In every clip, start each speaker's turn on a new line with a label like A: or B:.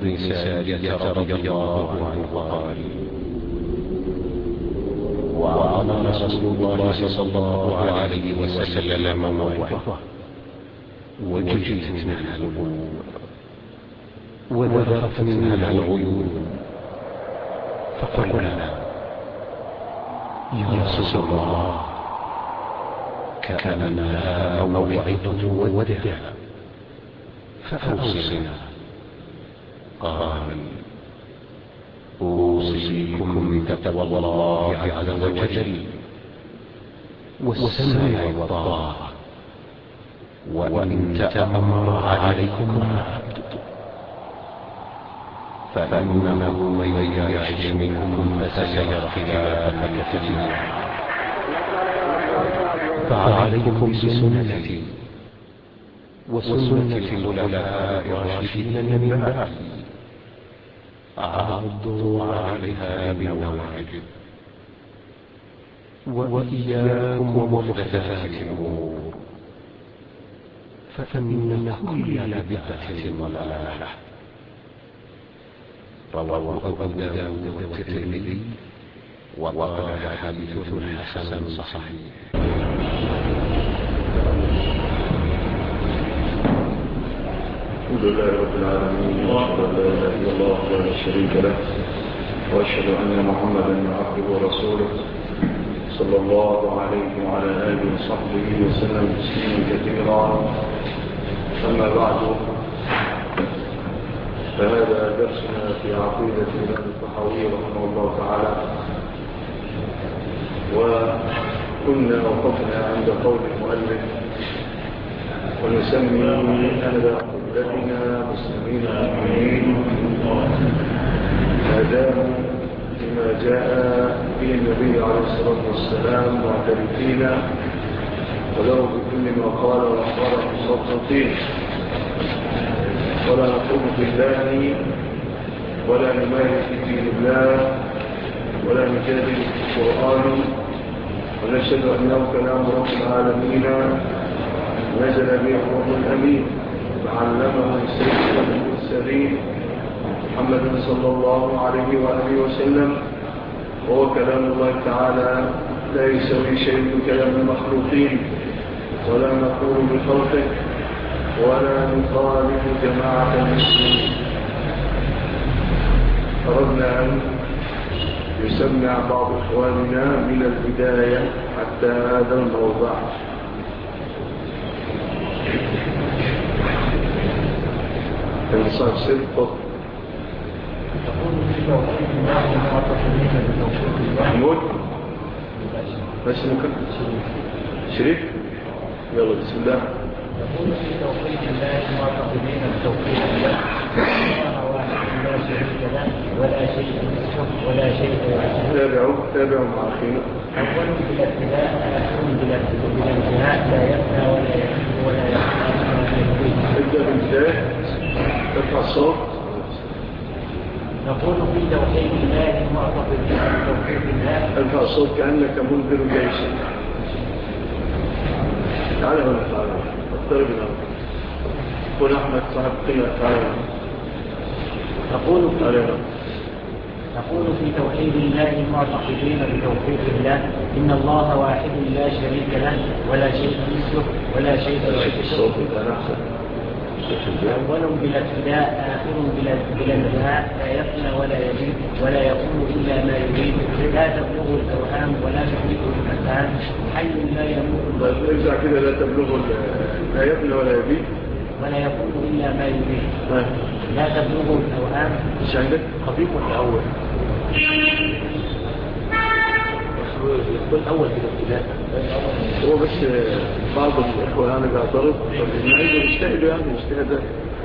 A: بن سارية رضي الله عنه قال: وعظنا رسول الله صلى الله عليه وسلم موعظة وجلت منها القلوب وذرفت منها العيون، فقلنا: يا رسول الله، كأنها موعظة وداع، فأوصنا. قال: أوصيكم بتقوى الله عز وجل والسمع والطاعة، وإن تأمر عليكم عبد فإنه من يعش منكم فسيرى اختلافا كثيرا، فعليكم بسنتي وسنة الخلفاء الراشدين من بعدي، عضوا عليها بالنواجذ، وإياكم ومحدثات الأمور، فإن كل بدعة ضلالة. رواه أبو داود والترمذي وقال حديث حسن صحيح.
B: الحمد لله رب العالمين، وأشهد أن لا إله إلا الله وحده لا شريك له، وأشهد أن محمدا عبده ورسوله صلى الله عليه وعلى آله وصحبه وسلم تسليما كثيرا. أما بعد، فهذا درسنا في عقيدة الإمام الطحاوي رحمه الله تعالى، وكنا وقفنا عند قول المؤلف: ونسمي أهل قبلتنا مسلمين مؤمنين ما داموا بما جاء به النبي عليه الصلاة والسلام معترفين، ولو بكل ما قال وأخبره مصدقين، ولا نقول بالله ولا نماري في دين الله ولا نجادل في القرآن، ونشهد أنه كلام رب العالمين نزل به الروح الأمين وعلمه سيد المرسلين محمد صلى الله عليه وآله وسلم، وهو كلام الله تعالى لا يسوي شيء بكلام المخلوقين، ولا نقول بخلقه ولا نخالف جماعة المسلمين. أردنا أن يسمع بعض إخواننا من البداية حتى هذا الموضع. إنصاف صدق محمود بس ممكن شريف. يلا بسم الله.
C: يقول في توحيد الله معتقدين بتوحيد الله، الله واحد لا شريك له ولا شيء مثله ولا شيء يعجزه.
B: تابعوا مع أخينا.
C: أول بلا ابتداء، آخر بلا انتهاء، لا يفنى ولا يحيي ولا يحيى ولا يموت.
B: ابدأ بالبداية، ارفع الصوت.
C: نقول في توحيد الله معتقدين بتوحيد الله.
B: ارفع الصوت كأنك منذر جيش. تعالى هنا، تعالى اقترب هنا. قول أحمد صاحب قيمة. تعالى
C: نقول في توحيد الله معتقدين بتوحيد الله، إن الله واحد لا شريك له ولا شيء مثله ولا شيء يعجزه. أول بلا ابتداء، آخر بلا انتهاء، لا يفنى ولا يبيد ولا يكون إلا ما يريد، لا تبلغ الأوهام ولا تدرك المكان، حي لا يموت.
B: ارجع كده. لا تبلغ، لا يفنى ولا يبيد
C: ولا يكون إلا ما يريد، لا تبلغ الأوهام.
B: مش عندك قديم ولا أول؟
C: يقول أول بالابتداء.
B: هو بس بعض الإخوة أنا بيعترض إنه يجتهدوا، يعني اجتهادات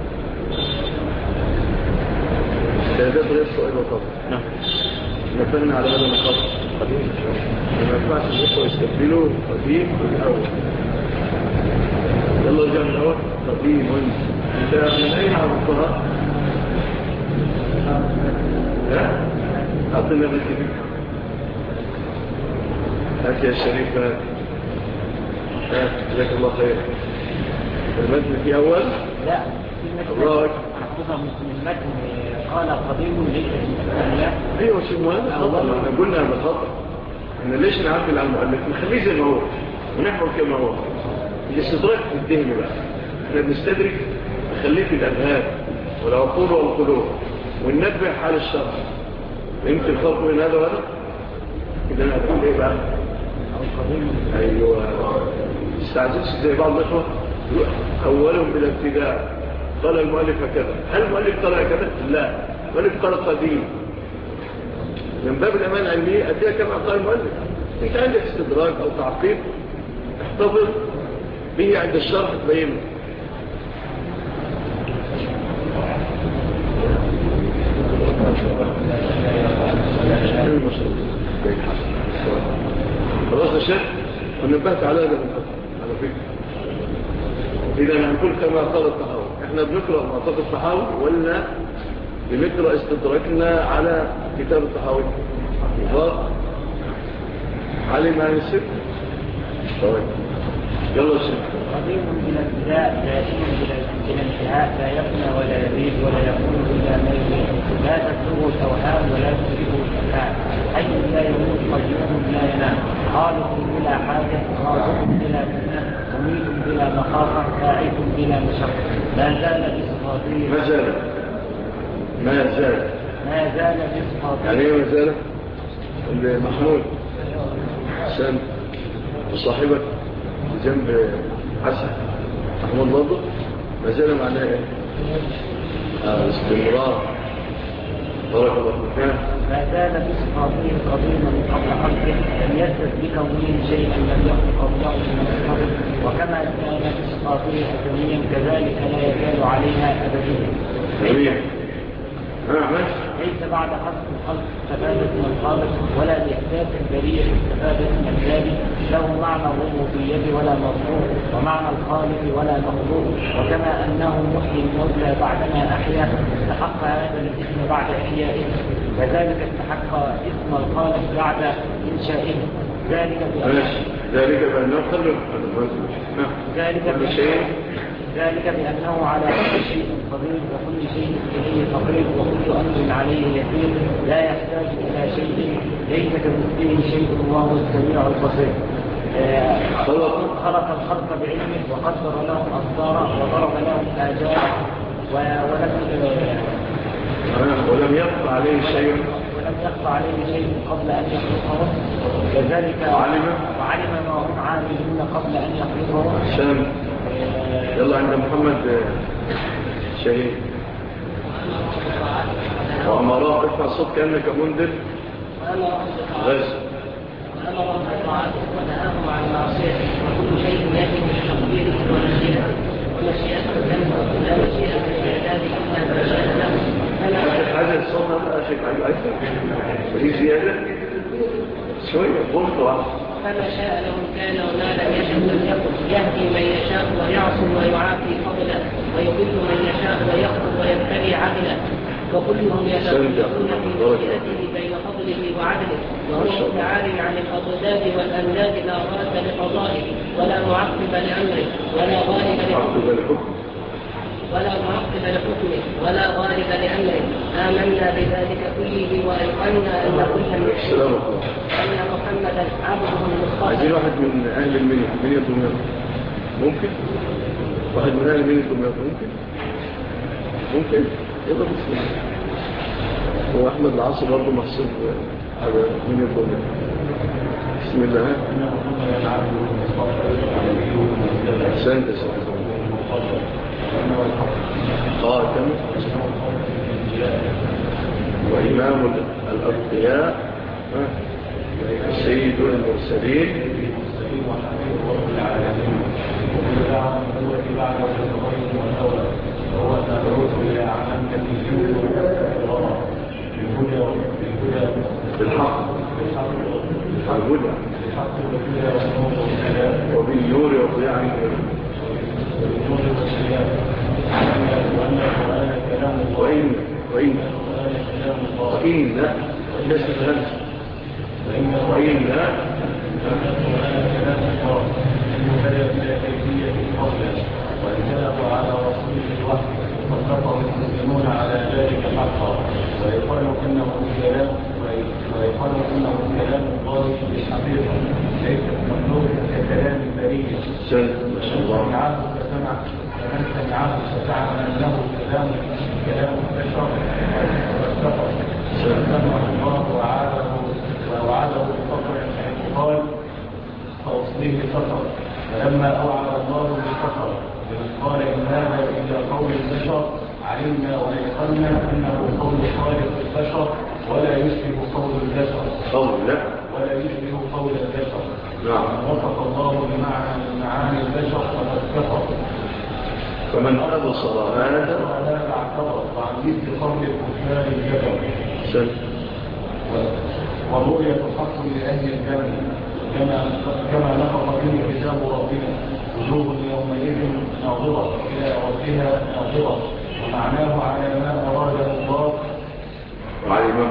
B: غير سؤال وطبع. نعم، نفهمنا على هذا النقاط قديم. ما ينفعش الإخوة يستقبلوا قديم بالأول. يلا رجع من الأول. قديم انت من أين عرفتها؟ لا أعطينا بالكبير. هات يا شريف، جزاك الله خير. المتن في أول؟
C: لا،
B: الله
C: تفهم من المتن قال قديم ليس من أسماء الله.
B: ايوه شيء مهم خطأ، احنا قلنا بخطأ. احنا ليش نعدل على المؤلف؟ نخليه زي ما هو ونحفظ كما هو. الاستدراك في الذهن بقى، احنا بنستدرك نخليه في الاذهان والعقول والقلوب وننبه حال الشرع. يمكن الفرق بين هذا وهذا. اذا هتقول ايه بقى؟ ايوه استعجلش زي بعض الاخوه اولهم بالابتداء قال المؤلف هكذا. هل المؤلف قال هكذا؟ لا، المؤلف قال قديم. من باب الامان العلميه اديها كما قال المؤلف. انت عندك استدراك او تعقيب احتفظ به عند الشرح تبينه. خلاص يا شيخ ونبهت على هذا على فكرة. إذا هنقول كما قال الطحاوي. احنا بنقرأ معطف الطحاوي ولا بنقرأ استدراكنا على كتاب الطحاوي؟ علم عن السر. طيب يلا يا شيخ.
C: قديم بلا ابتداء دائم بلا انتهاء لا يفنى ولا يزيد ولا يكون الا ما يريد لا تبلغه الاوهام ولا تدركه الافهام حي لا يموت قيوم لا ينام خالق بلا حاجه رازق بلا فتنه مميت بلا مخافه باعث بلا مشقه ما زال بصفاته ما زال بصفاته.
B: يعني ايه ما زال؟ محمود حسن وصاحبك بجنب حسن محمود برضه ما زال معناه ايه؟ استمرار. بارك الله فيك.
C: ما زال بصفاته قديما قبل خلقه لم يزدد بكونه شيئا لم يكن قبله من الصفات وكما كان بصفاته ازليا كذلك لا يزال عليها ابديا. ليس بعد خلق الخلق استفادت من الخالق ولا بإحداث البرية استفادت من الباري له معنى الربوبية ولا مطلوب ومعنى الخالق ولا مخلوق وكما أنه محيي الموتى بعدما أحيا استحق هذا الاسم بعد إحيائه وذلك استحق اسم الخالق بعد إنشائه
B: ذلك بأنه خلق
C: ذلك بأنه على كل شيء قدير وكل شيء إليه فقير وكل أمر عليه يسير لا يحتاج إلى شيء ليس كمثله شيء وهو السميع البصير. خلق الخلق بعلمه وقدر لهم أقدارا وضرب لهم آجارا
B: ولم يقطع عليه شيء
C: قبل أن يخلقهم كذلك وعلم ما هم عاملون قبل أن يخلقهم.
B: يلا عند محمد شهيد وأمراء ارفع صوت كأنك منذر غز
C: وأمرهم بطاعته ونهاهم عن معصيته وكل شيء يجب بتقديره ومشيئته لا مشيئة للعباد إلا ما شاء له.
B: هذا الصوت هذا شيء أكثر وليه زيادة شوية قلت واحد.
D: فما شاء لهم كان وما لم يشأ لم يكن يهدي من يشاء ويعصم ويعافي فضله ويضل من يشاء ويخطب ويبتلي عدله وكلهم يتفرقون في مشيئته بين فضله وعدله وهو متعالي عن الأضداد والأنداد لا راد لقضائه ولا معقب لأمره ولا غالب لحكمه ولا غالب لأمره. آمنا بذلك كله وأيقنا أن كل أن محمدا عبده المصطفى.
B: عايزين واحد من أهل المنية دمياط ممكن؟ واحد من أهل المنية دمياط ممكن؟ يلا بسم الله. هو أحمد العاصر برضه محسوب على منية دمياط. بسم الله. أحسنت يا سيدي. خاتم وإمام الأتقياء سيد المرسلين
E: وحبيب رب العالمين وبالدعوة بعد الرسول والأولى وهو المبعوث إلى عامة الجود والإكرام بالهدى
B: بالحق والهدى وبالنور والضياء وإن
E: وإنزله على رسوله الوحي واتفق المسلمون على ذلك حقا، ويقال انه كلام الله بالحقيقه ليس مخلوق ككلام البريه. فمن سمعه فزعم انه كلام البشر واتفق فسمعه الله ووعده بالفقر حيث قال فاصليه سقر. فلما اوعد الله بالسقر لمن قال ان هذا الا قول البشر علمنا ويقنا انه قول خالق البشر ولا يشبه قول البشر
B: نعم.
E: وصف الله بمعنى من معاني البشر فقد كفر.
B: فمن أراد هذا
E: اعتبر وعن مثل قول الكفار الجبر ورؤية حق لأهل الجنة كما نطق به كتاب ربنا وجوه يومئذ ناظرة إلى ربها ناظرة، ومعناه على ما أراده الله وعلمه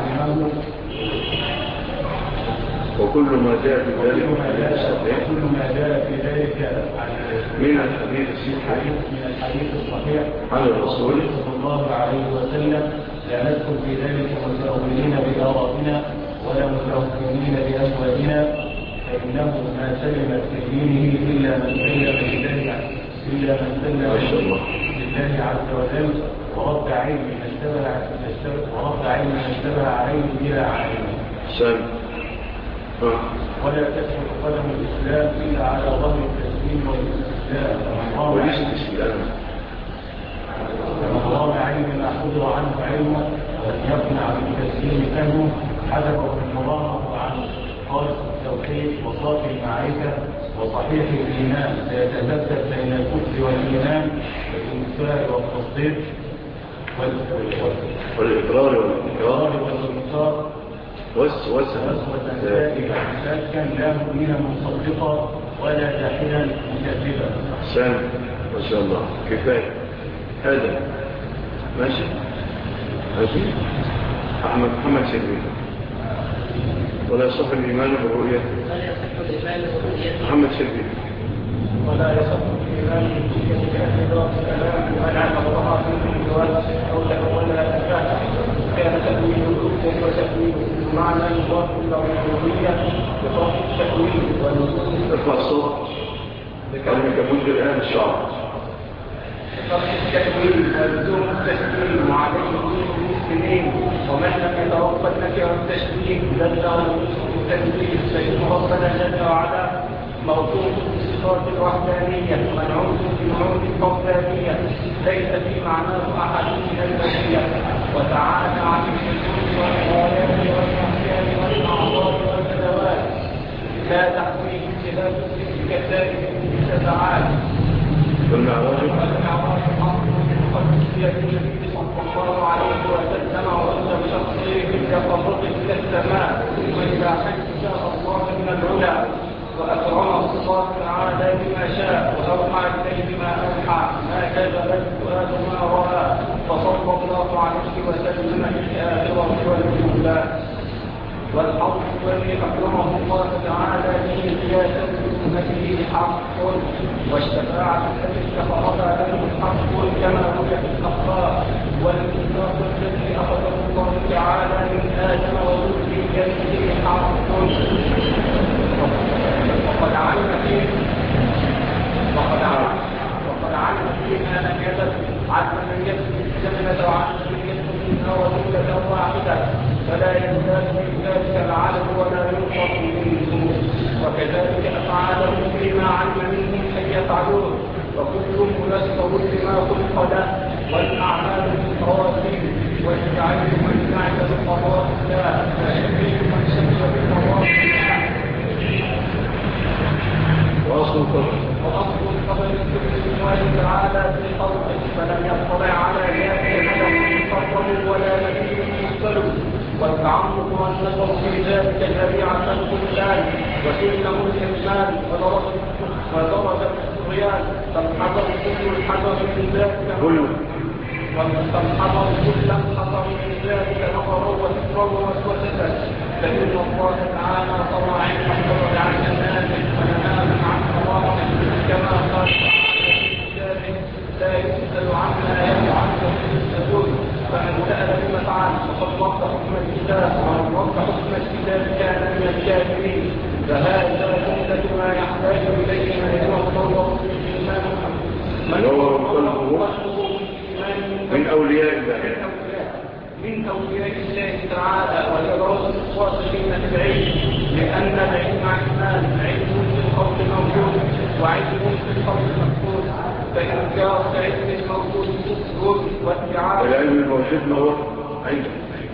B: وكل ما جاء في ذلك من الحديث الصحيح عن الرسول
E: صلى الله عليه وسلم. لا ندخل في ذلك متأولين بآرائنا ولا متوكلين بأهوائنا، فإنه ما سلمت في دينه إلا من سلم لله عز وجل ورد علم ما اشتبه عليه بلا علم. ولا تثبت قدم الإسلام إلا على ظهر التسليم والاستسلام. فمن رام علم ما حضر عنه علمه ولم يقنع بالتسليم فهمه حذفه المرامة عنه خالص التوحيد وصافي المعرفة وصحيح الإيمان، فيتذبذب بين الكفر والإيمان والإنكار والتصديق
B: والإقرار
E: والإنكار كان لا مؤمنا مصدقا ولا جاحدا مكذبا.
B: أحسن ما شاء الله، كفاية هذا ماشي. محمد سيدي ولا يصح الإيمان بالرؤية. محمد سيدي
E: ولا يصح الإيمان بالرؤية كأحداث الكلام ولا نظرها في الجواز أو ولا أفاها كان تأويل الرؤية وتأويل معنى يضاف إلى الرؤية بطرق التأويل والنصوص.
B: ارفع الصوت لكلمك منذر الآن الشعر.
E: بطرق التأويل ولزوم التشكيل وعليه دين المسلمين، ومن لم يتوقع نكر التشكيل لله التنزيل، فإن ربنا جل وعلا موصوف بصفات الوحدانية منعوت بنعوت الفردانية ليس في معناه أحد من البشرية، وتعالى عن الشذوذ والغايات والأحكام والأعضاء والأدوات لا تحويه صفات كالذات بالتبعات.
B: والمعراج
E: حق بالقدسية النبي صلى الله عليه وسلم وأنت بشخصه بالتفرق كالسماء، وإذا حيث شاء الله من العلا وأكرمه الله تعالى بما شاء وأوحى إليه ما أوحى ما كذب الفؤاد ما رأى، وصلى الله عليه وسلم في الآخرة والأولى. والحق الذي أكرمه الله تعالى به قياسا بأمته حق، والشفاعة التي استخرجها له حق كما روي في الأخبار، والميثاق الذي أخذه الله تعالى من آدم وذريته حق. وقد علم فيما لم يزل علم من يدخل الجنة وعلم من يدخل منها وجملة واحدة، فلا يزداد من ذلك العدد ولا ينقص منه. وكذلك أفعاله فيما علم منهم أن يفعلوه، وكل ميسر لما خلق له، والأعمال بالخواتيم، والتعلم من نعت بقضاء الله، وشبيه من شك بقضاء الله.
B: وأصل القدر
E: كل الله تعالى في خلقه، فلم يطلع على ذات ملك مقرب ولا نبي مرسل، والتعمق والنظر في ذلك الذي عتمه الله وسلم الإنسان ودرجة الطغيان، فانحضر كل الحذر من ذلك فانحضر كل الحذر من ذلك نظرا وفكرا ووسوسة، فإن الله تعالى طلع علم القدر عن أمانه ونهاه عن حرامه، كما قال تعالى في كتابه لا يسأل عما يفعل ويسألون، فمن سأل بما فعل فقد وقع حكم الكتاب، ومن وقع حكم الكتاب كان من الكافرين. فهذا جملة ما يحتاج إليه من يتوضأ في الإيمان
B: من هو قلبه من أولياء الله،
E: من أولياء الله تعالى ولدرجة الصادقين في العلم، لأن العلم عثمان علم في الخلق موجود وعلم في الخلق مفقود، فإنكار العلم الموجود كفر وادعاء.
B: العلم الموجود ما هو عندك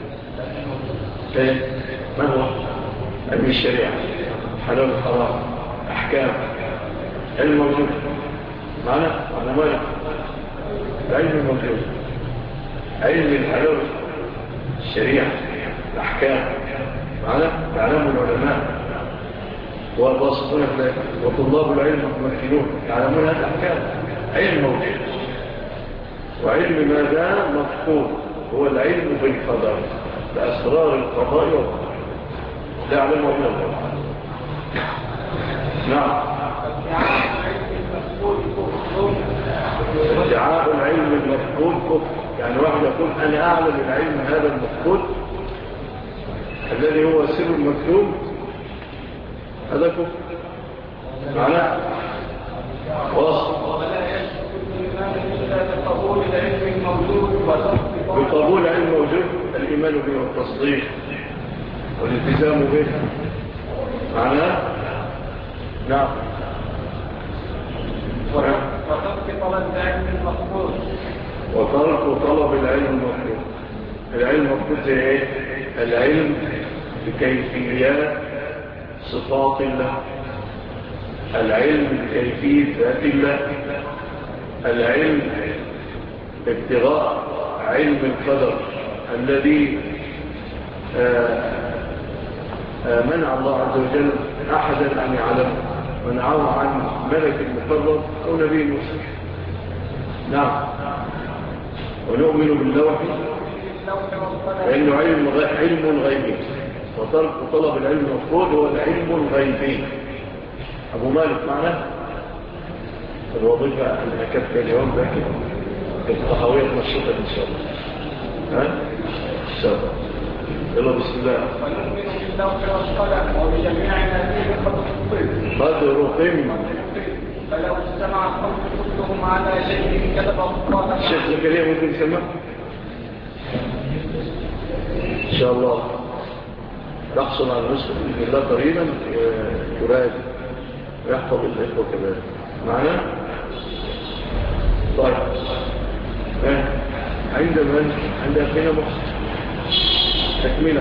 B: ما هو علم الشريعة، حلال الحرام، أحكام، علم موجود معنا مالك. العلم الموجود علم الحلال، الشريعة، الأحكام معنا يعلم العلماء والواصفون في وطلاب العلم الممكنون يعلمون هذه الأحكام. علم موجود. وعلم ماذا مفقود هو العلم بالقدر، بأسرار القضاء والقدر، لا يعلمه إلا الله. نعم. ادعاء العلم المفقود كفر، يعني واحد يقول أنا أعلم العلم هذا المفقود الذي هو سر المكتوب، هذا كفر معناه واصل. بقبول علم موجود الإيمان به والتصديق والالتزام به معناه. نعم.
E: وترك طلب العلم المفقود،
B: وترك طلب العلم المفقود. العلم المفقود زي ايه؟ العلم بكيفيات صفات الله، العلم بكيفية ذات الله، العلم ابتغاء علم القدر الذي منع الله عز وجل أحدا أن يعلمه، منعه عن ملك المقرب أو نبي موسى. نعم. ونؤمن باللوح لأنه علم غيبي، وترك طلب العلم المفقود هو العلم الغيبي. أبو مالك معنا الوظيفة أن أكفي اليوم لكن الطحاوية نشطة إن شاء الله. ها؟ إن شاء الله. يلا بسم الله.
E: ونؤمن باللوح والقلم وبجميع ما فيه
B: قدر قمة.
E: فلو اجتمع الخلق كلهم على شيء كتب الله.
B: الشيخ زكريا ممكن يسمع إن شاء الله نحصل على النسخة بإذن الله قريبا ويراد ويحفظ الإخوة كذلك معنا. طيب عند من؟ عند أخينا محسن تكملة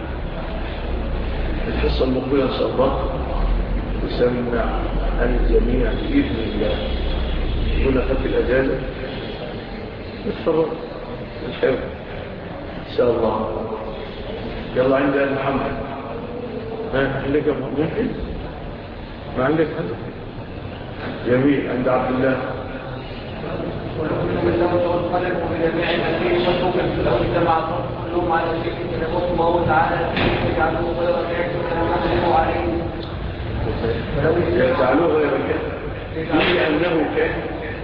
B: الحصة المقبلة إن شاء الله يسمع الجميع بإذن الله. يكون أخذت الأجازة نتفرق الحيوة إن شاء الله. يلا عند محمد. عندك ممكن؟ ما عندك حد؟ جميل. عند عبد الله.
E: ونؤمن بالله والقلم وبجميع ما فيه والحكم، لو اجتمع الخلق كلهم على شيء كتبه الله تعالى يجعله غير كافر عليه.
B: يجعلوه غير كافر فيه أنه كافر،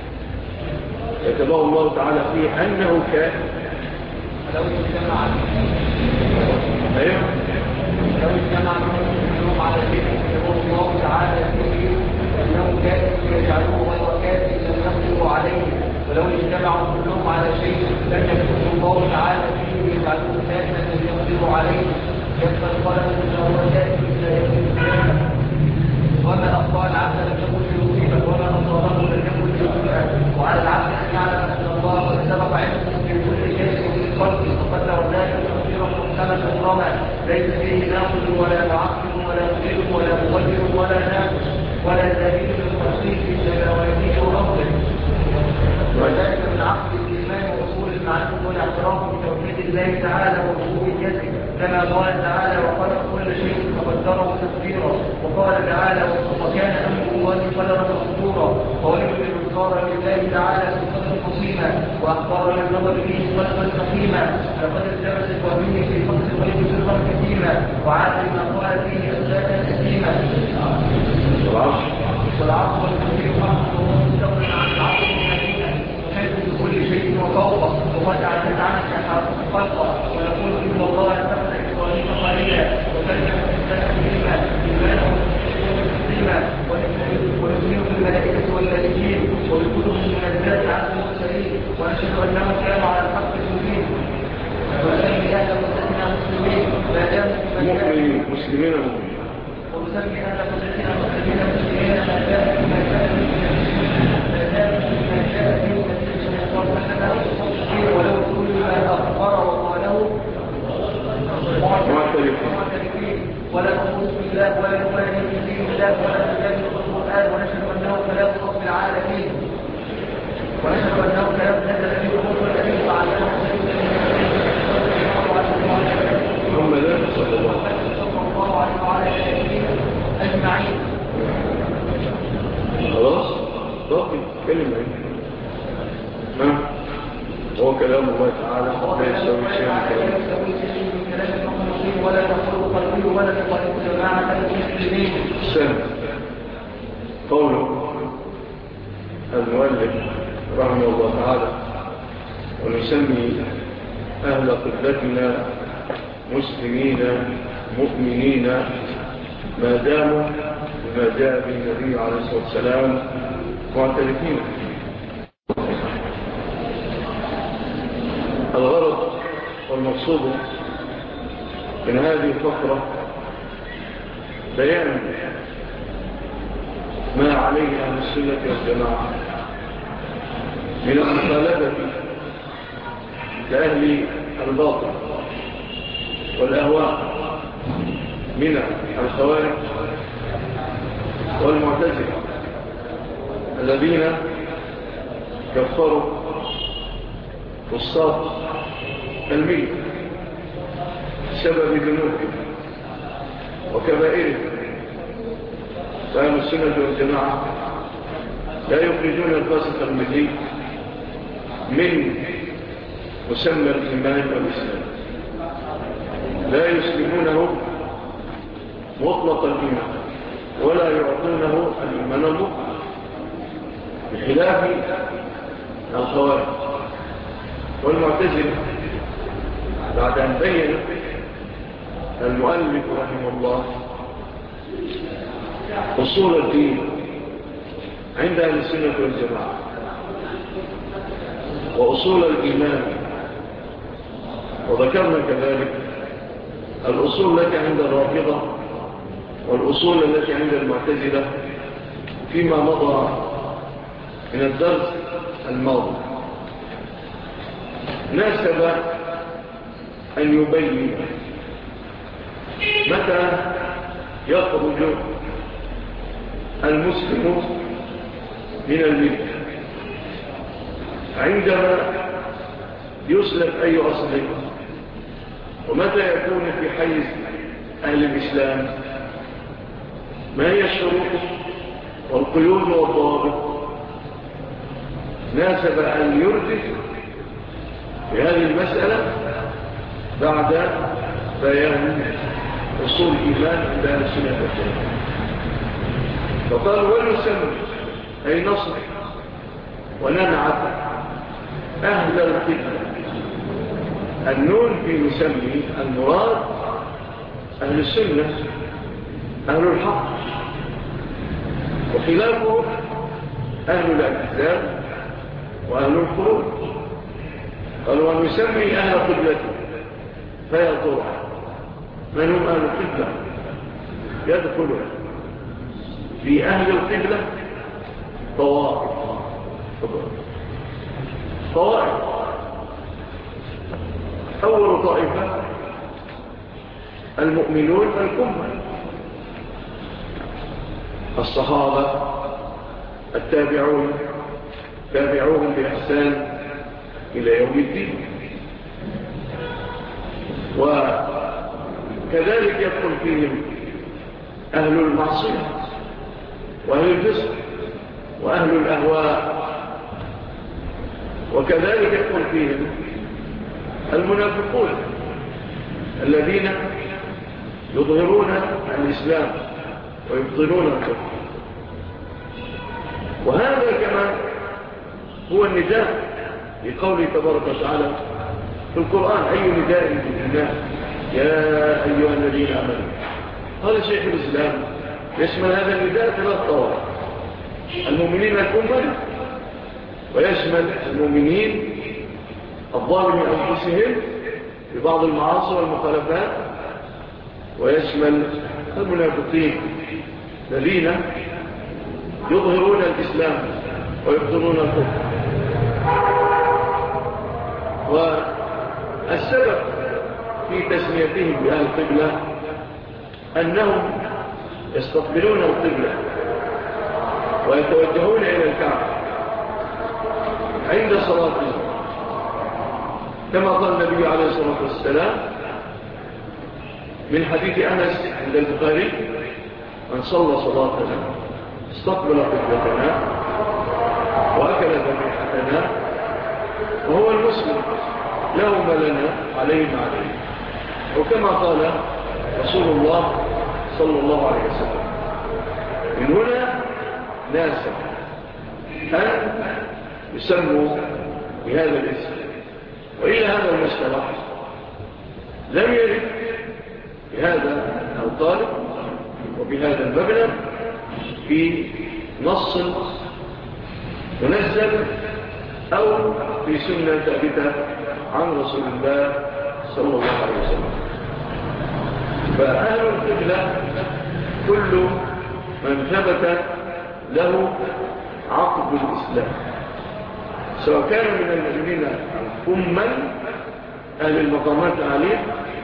B: كتبه الله تعالى فيه أنه كافر.
E: لو اجتمع
B: أيوه
E: لو اجتمع كلهم على شيء كتبه الله تعالى فيه أنه كافر يجعلوه غير كافر لم يقدروا عليه. ولو اجتمعوا كلهم على شيء لم يكتبه الله تعالى فيه يجعلوه كافر لم يقدروا عليه. يبقى القلم هو كافر لا يقدر. وما أخطأ العبد لم يكن ليصيبه، وما أصابه لم يكن ليخطئه. وعلى العبد أن يعلم أن الله قد سبق علمه في كل شيء وفي خلقه، وقدر ذلك تقديرا محكما مكرما ليس فيه ناقض ولا معقد ولا مبدل ولا مغير ولا ناقص ولا دليل للتفصيل في سماواته وأرضه. وذلك من عقد الإيمان وأصول المعرفة والاعتراف بتوحيد الله تعالى وربوبيته، كما قال تعالى وخلق كل شيء فقدره تقديرا. وقال تعالى وكان أمر الله قدرا مقدورا. ووجد الإنكار لله تعالى في القدر قصيما، وأخبار النظر فيه قلبا سقيما، لقد التمس الوهمي في خلق الغيب في الخلق كثيما، وعاد ما قال فيه أسلاكا كثيما. والعصر والكثير حق وهو مستغنى عن العقل الحكيم. كل شيء وفوقه وقد تتعنت خلقه ويقول إن الله اتخذ إبراهيم خليلا وكلمه تكليما إيمانه تسليما ويؤمن بالملائكة والنبيين وبكتب المنزلة عن المرسلين ونشهد أنهم كانوا على الحق المبين ونسمي أهل مدتنا مسلمين ما داموا
B: مسلمين
E: ونسمي أهل مدتنا مسلمين ما داموا ما جاء به ولو كل ما أخبر وقاله معترفين ولا نقول بالله ولا نبالي بدين الله ولا نجادل القرآن ونشهد أنه كلام رب العالمين ونشهد أنه كلام نزل به الروح الأمين وعلمه
B: محمد صلى الله
E: عليه وعلى آله أجمعين.
B: خلاص باقي كلمة هو كلام الله تعالى لا يستوي شيء من كلام
E: المخلوقين ولا يقول قلبي ولا يقول جماعة المسلمين.
B: قوله المؤلف رحمه الله تعالى ونسمي أهل قبلتنا مسلمين مؤمنين ما داموا بما جاء به النبي عليه الصلاة والسلام معترفين. الغرض والمقصود من هذه الفقرة بيان ما عليه أهل السنة والجماعة من المخالفة لأهل الباطل والأهواء من الخوارج والمعتزلة الذين كفروا فساق الميت بسبب ذنوبهم وكبائرهم. فأهل السنة والجماعة لا يخرجون الفاسق الملي من مسمى الإيمان والإسلام، لا يسلمونه مطلق الإيمان ولا يعطونه الإيمان المطلق بخلاف الخوارج والمعتزلة. بعد أن بين المؤلف رحمه الله أصول الدين عند أهل السنة والجماعة وأصول الإيمان، وذكرنا كذلك الأصول التي عند الرافضة والأصول التي عند المعتزلة فيما مضى من الدرس الماضي. ناسب أن يبين متى يخرج المسلم من الملة، عندما يسلب أي أصل، ومتى يكون في حيز أهل الإسلام، ما هي الشروط والقيود والضوابط. ناسب أن يردف في هذه المسألة بعد بيان أصول الإيمان عند أهل السنة والجماعة. فقال ونسمي أي نصر وننعت أهل القبلة. النون في نسمي المراد أهل السنة أهل الحق، وخلافه أهل الاعتزال وأهل الخروج. قال ونسمي أهل قبلته فيا ترى من هم أهل القبلة؟ يدخل في أهل القبلة طوائف. أول طائفة المؤمنون الكمل، الصحابة التابعون تابعوهم بإحسان إلى يوم الدين. وكذلك يدخل فيهم أهل المعصية وأهل الفسق وأهل الأهواء، وكذلك يدخل فيهم المنافقون الذين يظهرون الإسلام ويبطلون الكفر. وهذا كما هو النداء لقوله تبارك وتعالى في القرآن: أي نداء للإيمان يا أيها الذين آمنوا. قال شيخ الإسلام: يشمل هذا النداء 3 طوائف: المؤمنين الأمة، ويشمل المؤمنين الظالمين أنفسهم ببعض المعاصي والمخالفات، ويشمل المنافقين الذين يظهرون الإسلام ويبطلون الكفر. والسبب في تسميتهم بأهل القبلة أنهم يستقبلون القبلة ويتوجهون إلى الكعبة عند صلاتهم، كما قال النبي عليه الصلاة والسلام من حديث أنس عند البخاري: من صلى صلاتنا استقبل قبلتنا وأكل ذبيحتنا وهو المسلم له ما لنا عليه ما عليه. وكما قال رسول الله صلى الله عليه وسلم: من هنا ناسا أن يسموا بهذا الاسم، وإلا هذا المصطلح لم يرد بهذا الطالب وبهذا المبنى في نص منزل أو في سنة ثابتة عن رسول الله صلى الله عليه وسلم. فأهل القبلة كل من ثبت له عقد الإسلام، سواء كان من المؤمنين أمًا أهل المقامات العالية،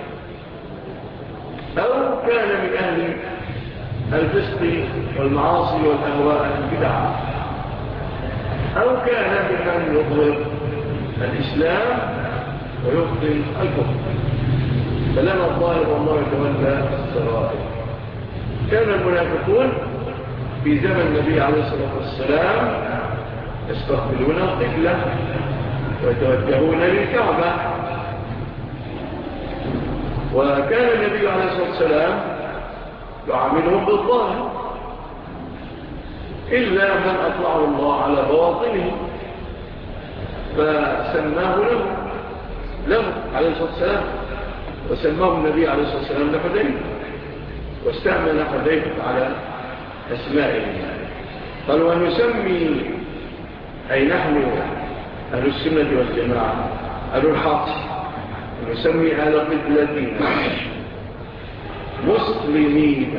B: أو كان من أهل الفسق والمعاصي والأهواء البدع، أو كان ممن يظهر الإسلام ويبطل الكفر. فلنا الظاهر والله يتولى السرائر. كان المنافقون في زمن النبي عليه الصلاة والسلام يستقبلون القبلة ويتوجهون للكعبة، وكان النبي عليه الصلاة والسلام يعاملهم بالظاهر إلا من أطلعه الله على بواطنه فسماه له عليه الصلاة والسلام، وسماه النبي عليه الصلاة والسلام لحذيفة، واستعمل حذيفة على أسمائه. قال: ونسمي أي نحن أهل السنة والجماعة أهل الحق نسمي أهل قبلتنا مسلمين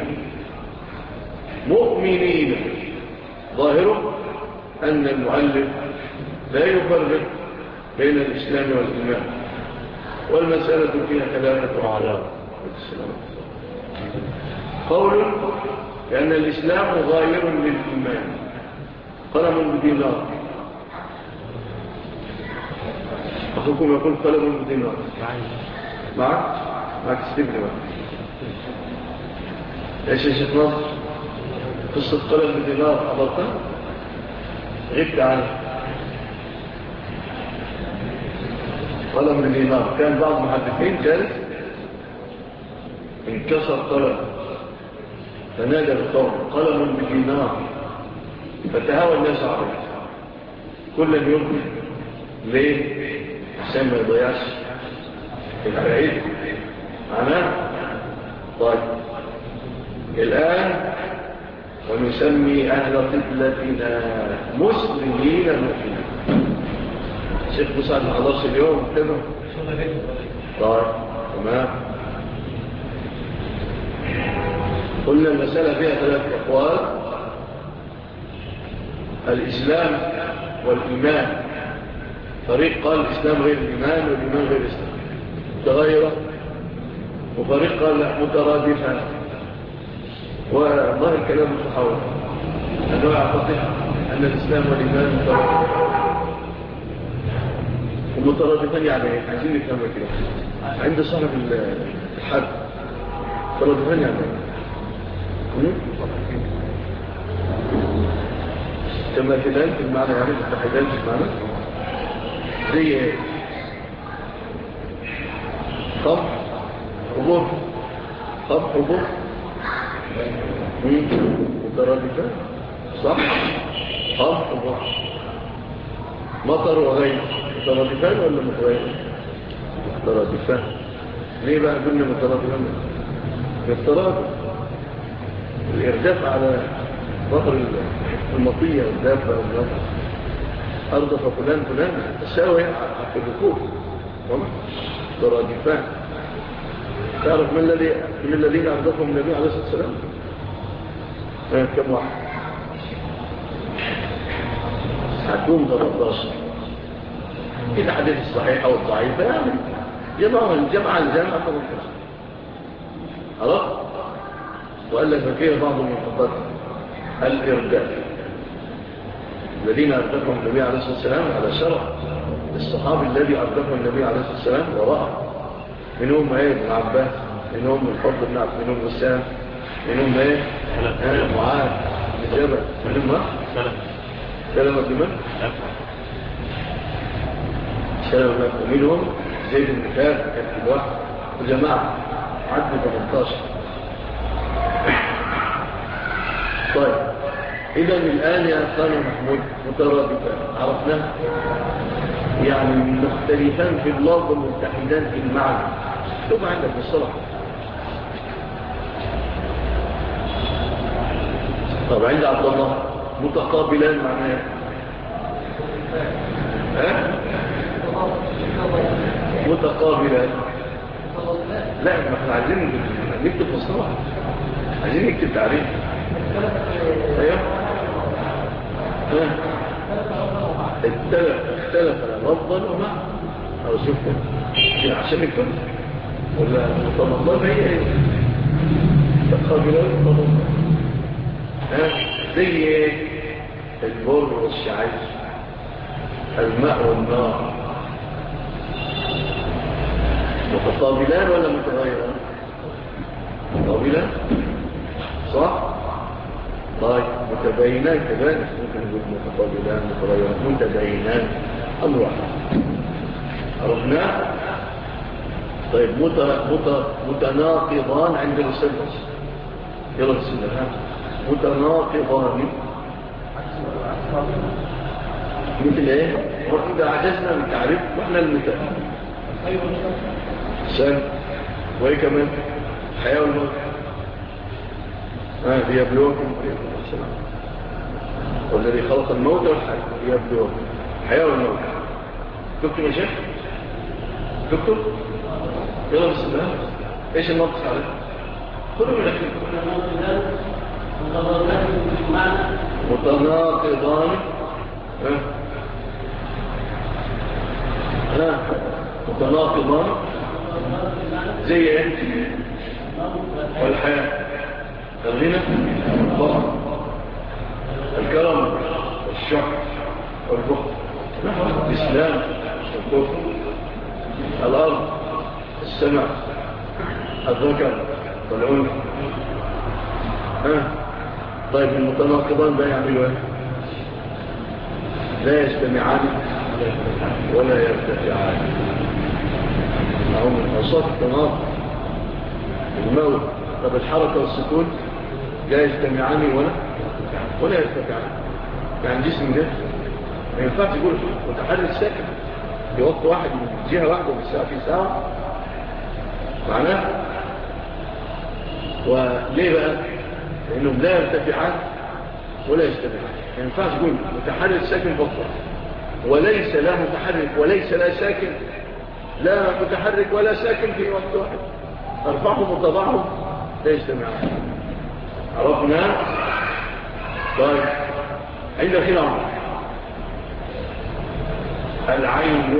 B: مؤمنين. ظاهره أن المؤلف لا يفرق بين الإسلام والإيمان، والمسألة فيها 3 أعراض. قول لأن الإسلام غاير للإيمان، قلم بدينار. أخوكم يقول قلم بدينار. معك استبني بقى. إيش يا شيخ ناصر؟ قصة قلم بدينار حضرتها؟ غبت عنه. قلم بدينار كان بعض المحدثين كان انكسر قلم فنادى بالقوم: قلم بدينار، فتهاوى الناس عليه كلا يلقي. ليه؟ عشان ما يضيعش الفائدة معناه. طيب الآن ونسمي أهل قبلتنا مسلمين مؤمنين. شيخ مساعد ما حضرش اليوم كده؟ طيب تمام. قلنا المسألة فيها 3 أقوال: الإسلام والإيمان. فريق قال الإسلام غير الإيمان والإيمان غير الإسلام متغيرة، وفريق قال لا مترادفة. وظاهر الكلام متحول أنه يعتقد أن الإسلام والإيمان ومترادفان. يعني عايزين نفهم كده عند صاحب الحد. مترادفان يعني تماثلان في المعنى، يعني متحدان في المعنى. زي خب حبوب مترادفة صح. خب حبوب مطر وغير مترادفان ولا متغيران؟ مترادفان. ليه بقى قلنا مترادفان؟ الترادف الإرداف على ظهر المطية والدابة والنفس أرضف فلان تساوي في الركوب مترادفان. تعرف من الذين أردفهم النبي عليه الصلاة والسلام؟ كم واحد؟ عدوهم 13 في الحديث الصحيح أو الضعيف يعني جماعة 13 خلاص. وقال لك فكيه بعض المحطات الإرداف الذين أردفهم النبي عليه الصلاة والسلام على شرع الصحابي الذي أردفهم النبي عليه الصلاة والسلام وراءه. منهم ابن عباس، منهم الفضل بن عبد، منهم وسام، منهم معاذ بن جبل، منهم سلمة بن من؟ سلمة، ومنهم زيد بن ثابت كان في الواحد وجماعة عدوا 18. طيب إذا الآن يا أخوان محمود مترادفان عرفناه يعني مختلفان في اللفظ ومتحدان في المعنى. شوف عندك بالصلاة. طب عند عبد الله متقابلان معناه متقابلان. لا ما احنا عايزين نكتب بالصلاة، عايزين نكتب تعريف. ايوه اختلف لفظا ومعنى. او شوف عشان نكتب ولا متقابلان هي متقابلان متقابلان. زي البر والشعير، الماء والنار، متقابلان ولا متغيران؟ متقابلان صح؟ طيب متباينان كذلك ممكن نقول متقابلان متغيران متباينان أمر واحد عرفناه. طيب متناقضان عند السلس. يلا السلس متناقضان مثل ايه؟ وإذا عجزنا من تعريف واحنا المثال سن وايه كمان حياة والموت. ليبلوكم والذي خلق الموت والحياة ليبلوكم حياة والموت. تكتب يا شيخ تكتب يلا بسم الله. ايش النقص عليه؟ خذوا من الاخير متناقضان متناقضان زي ايه؟ والحياة الغنى والفقر الكرم والشح والبخل الإسلام والكفر الأرض السماء الذكر والعنف. طيب المتناقضان ده يعملوا ايه؟ لا يجتمعان ولا يرتفعان. أو من أوصاف التناقض الموت. طب الحركة والسكون لا يجتمعان ولا يرتفعان. يعني جسم ده ما ينفعش تقول متحرك ساكن في وقت واحد من جهة واحدة في ساعة معناه. وليه بقى؟ لأنهم لا يرتفعان ولا يجتمعان. ما ينفعش تقول متحرك ساكن فقط وليس لا متحرك وليس لا ساكن، لا متحرك ولا ساكن في وقت واحد. أرفعهم وطبعهم لا يجتمعان. عرفنا؟ طيب عند خلال العين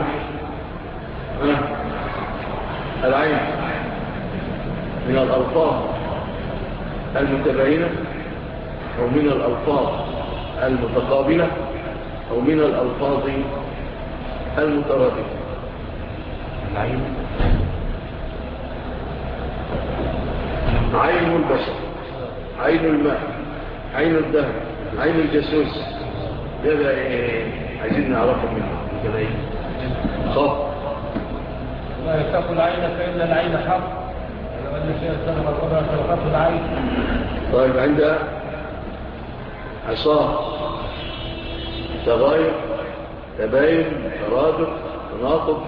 B: العين من الألفاظ المتباينة أو من الألفاظ المتقابلة أو من الألفاظ المترادفة. العين عين البشر، عين الماء، عين الدهر، عين الجاسوس. هذا عايزين نعرفه منه كده. خاف
E: لا يتقوا العين فإن العين حق ولو أن شيء سبب القدرة فلقف العين.
B: طيب عند عصاه تغاير تباين ترادف تناقض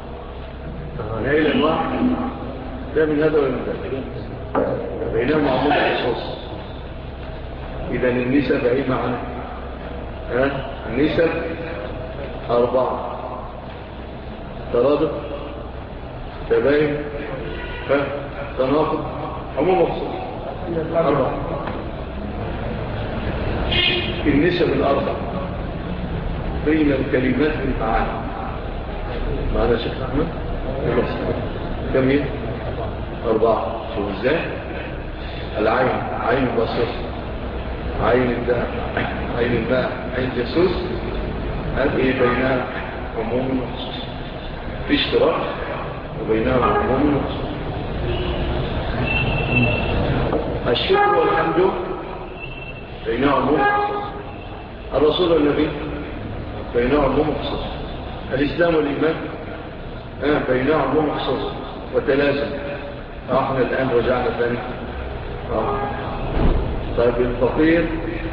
B: نيلا واحد لا من هذا ولا من ذلك بينما عمود الخصوص. إذا النسب أي معنى النسب 4 ترادف تباين تناقض عموم مخصوص 4 النسب 4 بين الكلمات والمعاني. معنا شيخ أحمد كم هي 4 شوف ازاي العين عين البصر عين الدهر عين الماء عين الجاسوس هذه بينها عموم وخصوص في اشتراك وبينها عموم وخصوص. الشكر والحمد بينها عموم وخصوص. الرسول والنبي بينها عموم وخصوص. الإسلام والإيمان بينها عموم وخصوص وتلازم. احنا الآن رجعنا ثاني طيب الفقير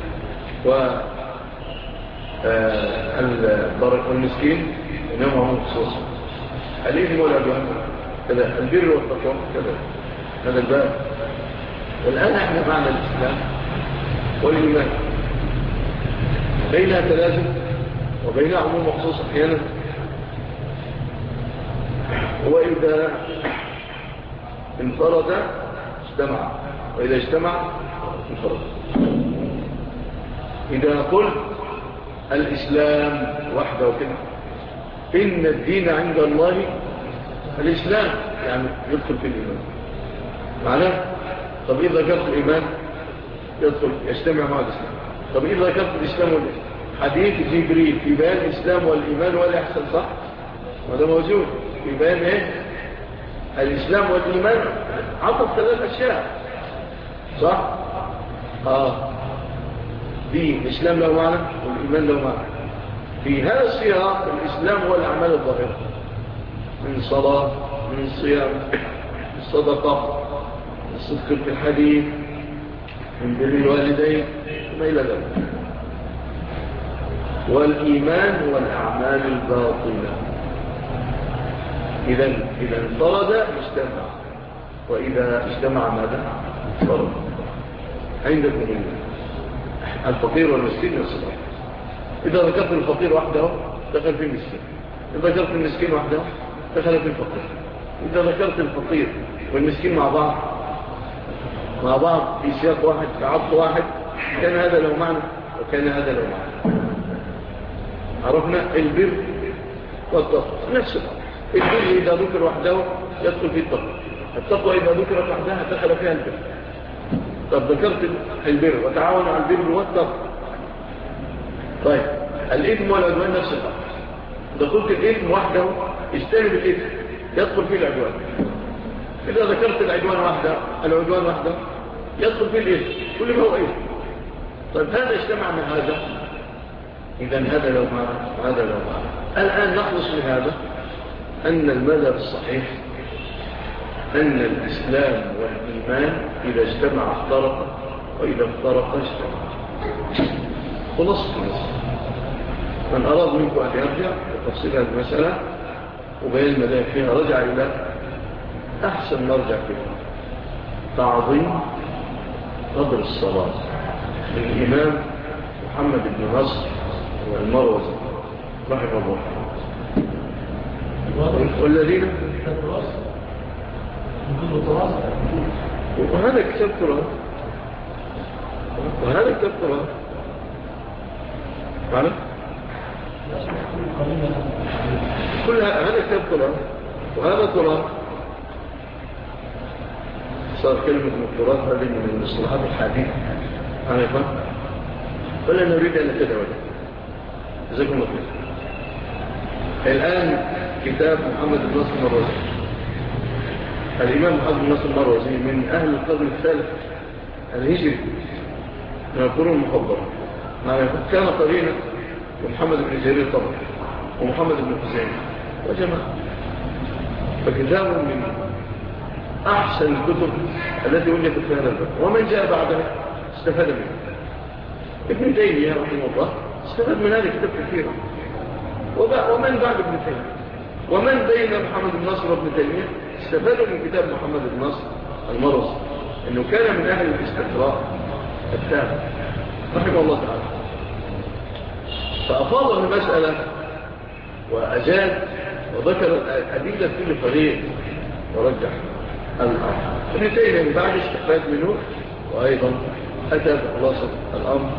B: والمسكين إنما هم خصوص. الإثم والعدوان كذا البر والتقوى كذا هذا الباب. والآن احنا معنى الإسلام والإيمان بينها تلازم وبينها عموم وخصوص أحيانا. وإذا انفرد اجتمع وإذا اجتمع انفرد. إذا قلت الإسلام وحده وكده إن الدين عند الله الإسلام يعني يدخل في الإيمان معناه. طب إذا ذكرت الإيمان يدخل يجتمع مع الإسلام. طب إذا ذكرت الإسلام حديث جبريل في بيان الإسلام والإيمان والإحسان صح؟ وهذا موجود في بيان إيه؟ الإسلام والإيمان عطف 3 أشياء صح؟ دي الإسلام له معنى والإيمان له معنى. في هذا السياق الإسلام هو الأعمال الظاهرة من صلاة من صيام من صدقة من صدق في الحديث من بر الوالدين وما إلى ذلك. والإيمان والأعمال الباطنة إذا انفرد اجتمع وإذا اجتمع ماذا؟ انفرد. عندكم الفقير والمسكين والصلاة. إذا ذكرت الفقير وحده دخل في المسكين. إذا ذكرت المسكين وحده دخل في الفقير. إذا ذكرت الفقير والمسكين مع بعض في سياق واحد في عطف واحد كان هذا له معنى وكان هذا له معنى. عرفنا البر والتقوى نفس البر إذا ذكر وحده يدخل في التقوى. التقوى إذا ذكرت وحدها دخل فيها البر. طب ذكرت البر وتعاونوا على البر والتقوى. طيب الإثم والعدوان نفس الأمر. إذا قلت الإثم وحده اجتنب الإثم يدخل فيه العدوان. إذا ذكرت العدوان وحده يدخل فيه الإثم كل ما هو إثم. طيب هذا اجتمع من هذا إذن هذا لو معنى وهذا لو معنى. الآن نخلص من هذا أن المذهب الصحيح أن الإسلام والإيمان إذا اجتمع افترق وإذا افترق اجتمع. خلصت من أراد منكم أن يرجع لتفصيل هذه المسألة وبيان المذاهب فيها رجع إلى أحسن مرجع فيها تعظيم قدر الصلاة للإمام محمد بن نصر والمروزي رحمه الله. والذين وهذا كتاب تراث وهذا كتاب تراث معنا كل هذا كتاب تراث وهذا تراث. صار كلمة التراث هذه من المصطلحات الحديثة عارفة ولا نريد أن نتداول. جزاكم الله خير. الآن كتاب محمد بن نصر المروزي. الإمام محمد بن نصر المروزي من أهل القرن الثالث الهجري من القرون المفضلة. كان قرينا ومحمد بن جرير طبعا ومحمد بن خزيمة وجماعة. فكتاب من أحسن الكتب التي وجدت في هذا الباب. ومن جاء بعدها استفاد منه. ابن تيمية رحمه الله استفاد من هذا الكتاب كثيرا. ومن بعد ابن تيمية ومن بين محمد النصر وابن تيمية استفادوا من كتاب محمد النصر المرسي أنه كان من أهل الاستقراء التام رحمه الله تعالى، فأفاض المسألة وأجاد وذكر الأدلة كل فريق ورجح الأمر. ابن تيمية من بعد استفاد منه وأيضا أتى بخلاصة الأمر.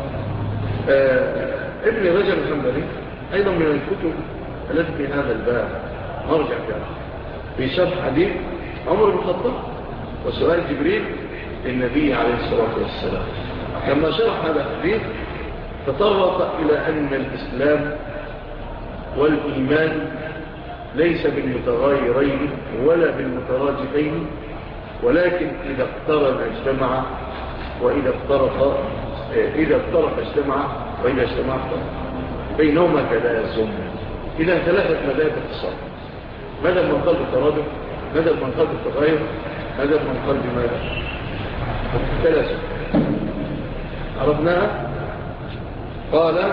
B: ابن رجب الحنبلي أيضا من الكتب التي في هذا الباب مرجع في شرح حديث عمر بن الخطاب وسؤال جبريل للنبي عليه الصلاة والسلام. لما شرح هذا الحديث تطرق إلى أن الإسلام والإيمان ليس بالمتغايرين ولا بالمتراجحين، ولكن إذا اقترن اجتمع، وإذا افترق اجتمع، وإذا اجتمع بينهما تلازم. إذا ثلاثة مذاهب اتصال، ماذا من قلب الترادف، ماذا من قلب التغير، ماذا من قلب ماذا تلازم. عرفناها. قال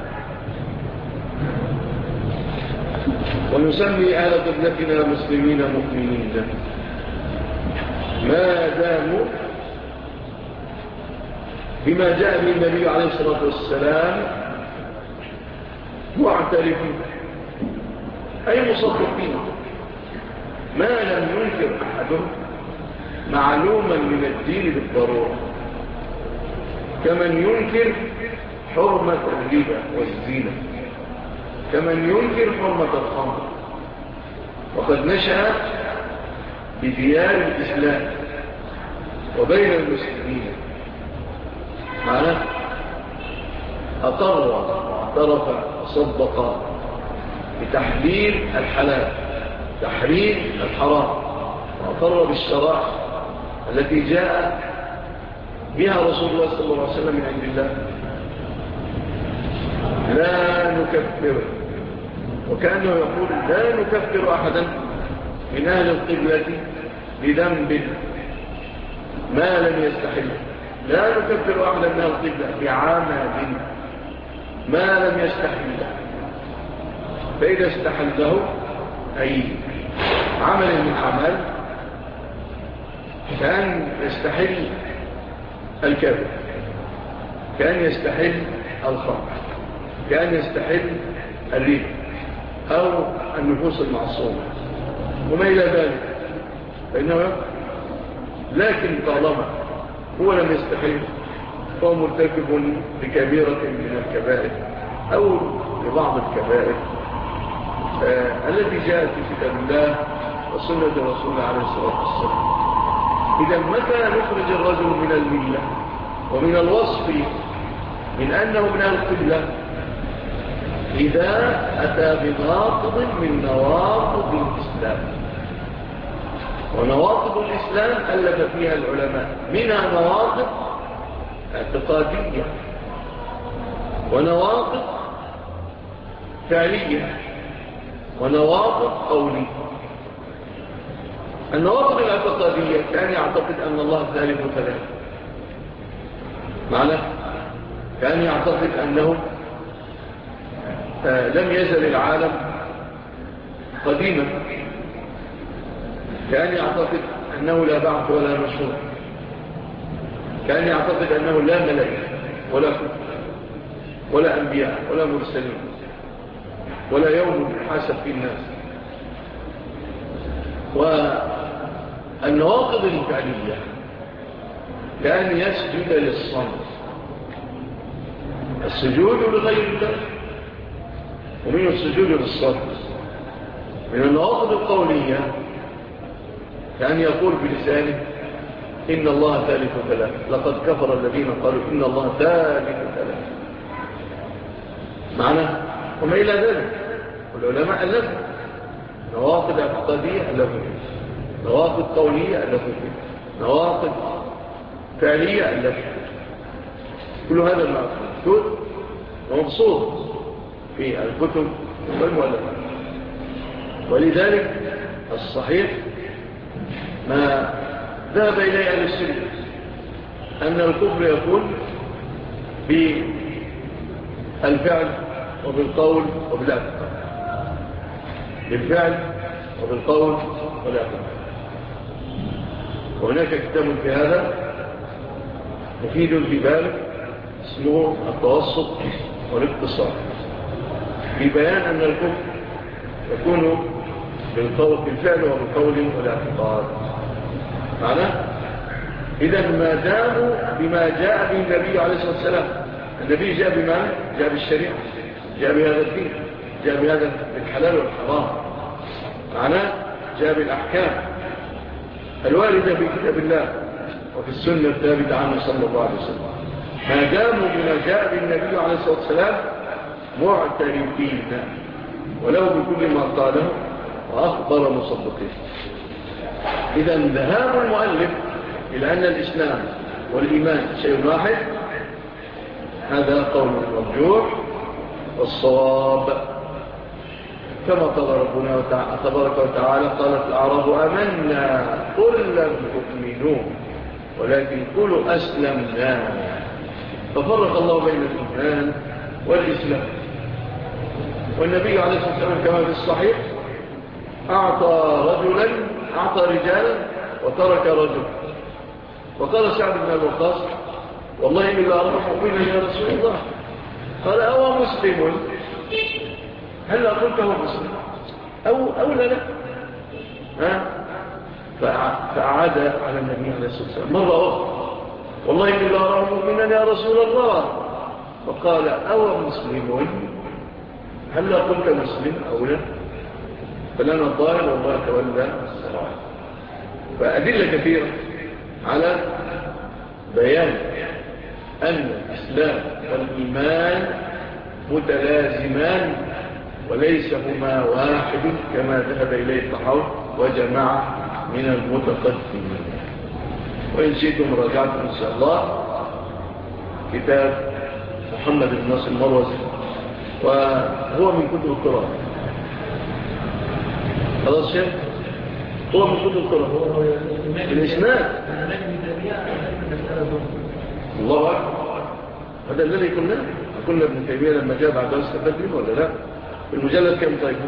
B: ونسمي أهل قبلتنا مسلمين مؤمنين ما داموا بما جاء به النبي عليه الصلاة والسلام معترفين أي مصدقين، ما لم ينكر أحدهم معلوما من الدين بالضرورة، كمن ينكر حرمة الربا والزينة، كمن ينكر حرمة الخمر. وقد نشأ بديار الإسلام وبين المسلمين معنى أطر واعترف وصدق بتحليل الحلال تحريم الحرام، وأطر بالشرائع التي جاء بها رسول الله صلى الله عليه وسلم من عند الله. لا نكفر، وكأنه يقول لا نكفر أحدا من أهل القبلة بذنب ما لم يستحله، لا نكفر أحدا من أهل القبلة بعمل ما لم يستحله، فإذا استحله أي عمل من عمل كان يستحل الكذب، كان يستحل الخمر، كان يستحل الربا أو النفوس المعصومة وما إلى ذلك، فإنه لكن طالما هو لم يستحل فهو مرتكب لكبيرة من الكبائر أو لبعض الكبائر التي جاءت في كتاب الله وسنة رسوله عليه الصلاة والسلام. إذا متى نخرج الرجل من الملة ومن الوصف من أنه من القبلة؟ إذا أتى بناقض من نواقض الإسلام، ونواقض الإسلام ألف فيها العلماء، منها نواقض اعتقادية ونواقض فعلية ونواقض قولية. النواقض الاعتقادية كان يعتقد أن الله ثالث ثلاثة، معنى كان يعتقد أنه لم يزل العالم قديما، كان يعتقد أنه لا بعث ولا نشور، كان يعتقد أنه لا ملائكة ولا كتب ولا أنبياء ولا مرسلين ولا يوم يحاسب فيه الناس. والنواقض الفعلية كان يسجد للصنم، السجود لغير الله، ومن السجود للصنم. من النواقض القولية كان يقول بلسانه إن الله ثالث ثلاثة، لقد كفر الذين قالوا إن الله ثالث ثلاثة، معنى وما إلى ذلك. والعلماء ألفوا نواقض اعتقادية، ألفوا نواقض قولية، ألفوا نواقض فعلية، ألفوا. كل هذا المعقول ومبسوط في الكتب والمؤلفات. ولذلك الصحيح ما ذهب إليه أهل السنة أن الكفر يكون بالفعل وبالقول وبالاعتقاد. بالفعل وبالقول والاعتقاد. وهناك كتاب في هذا مفيد في ذلك اسمه التوسط والاقتصاد، في بيان أن الكفر يكون بالفعل وبالقول والاعتقاد. معناه إذا ما داموا بما جاء به النبي عليه الصلاة والسلام. النبي جاء بما جاء بالشريعة، جاء بهذا الدين، جاء بهذا الحلال والحرام، معناه جاء بالأحكام الواردة في كتاب الله وفي السنة الثابتة عنه صلى الله عليه وسلم. ما داموا بما جاء به النبي عليه الصلاة والسلام معترفين ولو بكل ما قاله وأخبر مصدقين. إذا ذهاب المؤلف إلى أن الإسلام والإيمان شيء واحد هذا قول مرجوح والصواب، كما قال ربنا تبارك وتعالى قالت الأعراب آمنا قل لم تؤمنوا ولكن قولوا أسلمنا. ففرق الله بين الإيمان والإسلام. والنبي عليه الصلاة والسلام كما في الصحيح أعطى رجالا وترك رجل. وقال سعد بن أبي وقاص والله إني لا أرى مؤمنا يا رسول الله. قال أو مسلم؟ هل قلت هو مسلم أو لا؟ فأعاد على النبي عليه الصلاة والسلام مرة أخرى والله إني لا أرى مؤمنا يا رسول الله. فقال أو مسلم؟ هل قلت مسلم أو لا؟ فلنا الظاهر والله تولى السرائر. فأدلة كثيرة على بيان أن الإسلام والإيمان متلازمان وليس هما واحد كما ذهب إليه الطحاوي وجماعة من المتقدمين. وإن شئتم راجعتم إن شاء الله كتاب محمد بن ناصر المروزي وهو من كتب القرآن. خلاص شيء هو من كتب القرآن الإسناد. الله أكبر. هذا الذي قلنا ابن تيمية لما جاء بعد درس تقدم ولا لا؟ المجلد كم طيب؟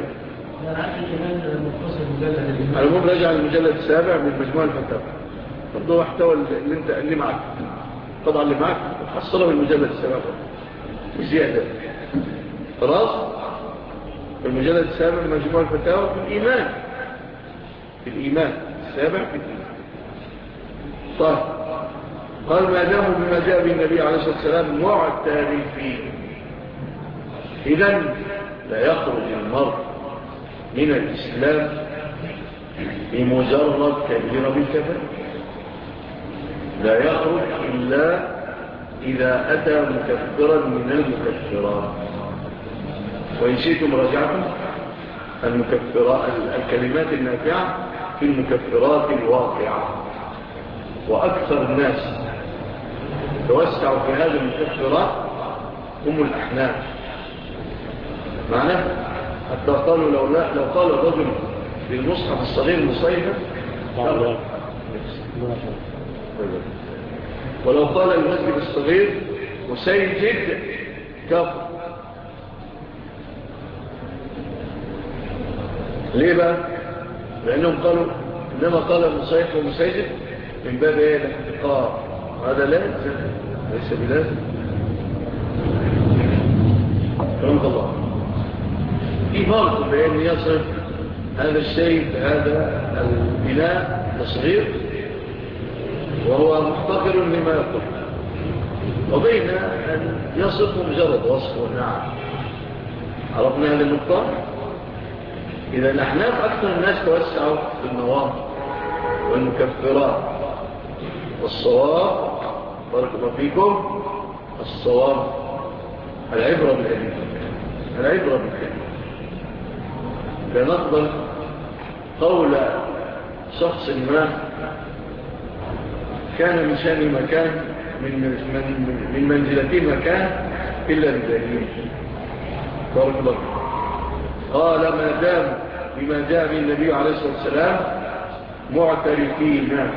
B: على العموم رجع المجلد السابع من مجموع الفتاوى. برضه احتوى اللي معك طبعا اللي معك حصله من المجلد السابع وزيادة. خلاص المجلد السابع من مجموع الفتاوى في الإيمان السابع في الإيمان. طيب قال ما داموا بما جاء به النبي عليه الصلاة والسلام معترفين. إذن لا يخرج المرء من الإسلام بمجرد كبيرة بالكبائر، لا يخرج إلا إذا أتى مكفرا من المكفرات. وإن شئتم رجعتم الكلمات النافعة في المكفرات الواقعة. وأكثر الناس توسعوا في هذه المكفرات هم الأحناف. معناه حتى قالوا لو قال الرجل في المصحف الصغير مصيفا ولو قال المسجد الصغير مسيجد كفر. ليه بقى؟ لأنهم قالوا إنما قال المصيف ومسيجد من باب ايه الاحتقار، وهذا لازم ليس بلازم. رحمه الله في فرق بين يصف هذا الشيء بهذا البناء الصغير وهو محتقر لما يقول، وبين أن يصف مجرد وصف ونعم. عرفنا هذه النقطة. إذا الأحناف أكثر الناس توسعوا في النواقض والمكفرات. والصواب بارك الله فيكم الصواب العبرة بالكلمة، العبرة بالكلمة. لا نقبل قول شخص ما كان من شأن مكان من منزلته مكان إلا بدليل. بارك الله قال ما دام بما جاء به النبي عليه الصلاة والسلام معترفين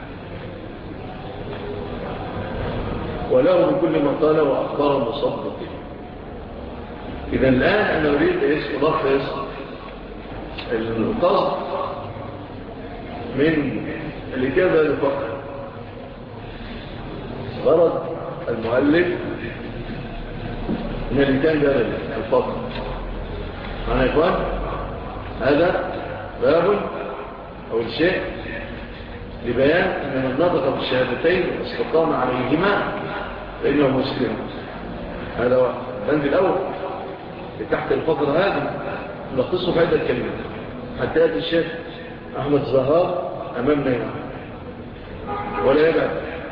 B: وله بكل ما قال وأخبار مصدق. إذا الآن أنا أريد ألخص القصد من الإجابة للفقر. غرض المؤلف من الإجابة للفقر. معنى يا إخوان هذا باب أو الشيء لبيان أن من نطق بالشهادتين واستقام عليهما فإنه مسلم. هذا هو البند الأول تحت الفقر هذا نلخصه في هذا الكلمة حتى يأتي الشيخ أحمد زهار أمامنا هنا ولا يبعد.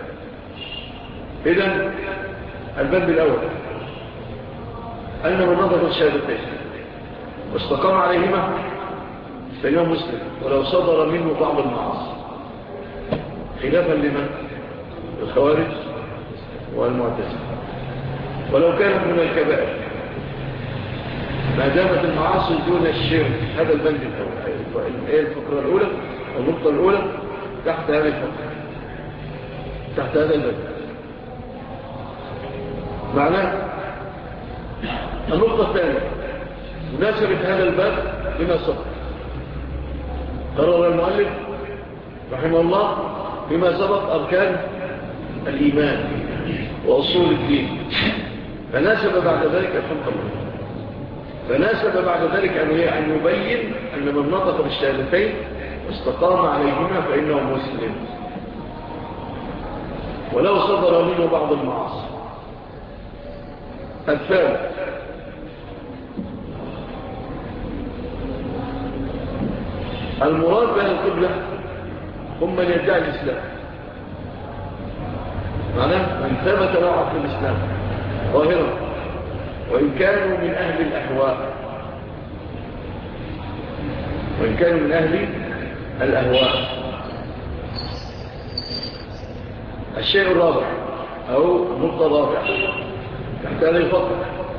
B: إذن البند الأول أن من نطق بالشهادتين واستقام عليهما فإنه مسلم ولو صدر منه بعض المعاصي، خلافا لمن؟ الخوارج والمعتزلة. ولو كانت من الكبائر ما دامت المعاصي دون الشرك. هذا البند الأول، الفقرة الأولى والنقطة الأولى تحت هذا الفقر، تحت هذا البند. معناه النقطة الثانية مناسبة هذا الباب لما سبق. قرر المؤلف رحمه الله بما سبق أركان الإيمان وأصول الدين، فناسب بعد ذلك الحمد لله، فناسب بعد ذلك أن يبين أن من نطق بالشهادتين واستقام عليهما فإنه مسلم ولو صدر منه بعض المعاصي. الثالث المراد بأهل القبلة هم من يدعي الإسلام، معناه من ثبت له عقل الإسلام ظاهرا وإن كانوا من أهل الأهواء، وإن كانوا من أهل الأهواء. الشيء الرابع أو النقطة الرابعة تحت هذا الفقر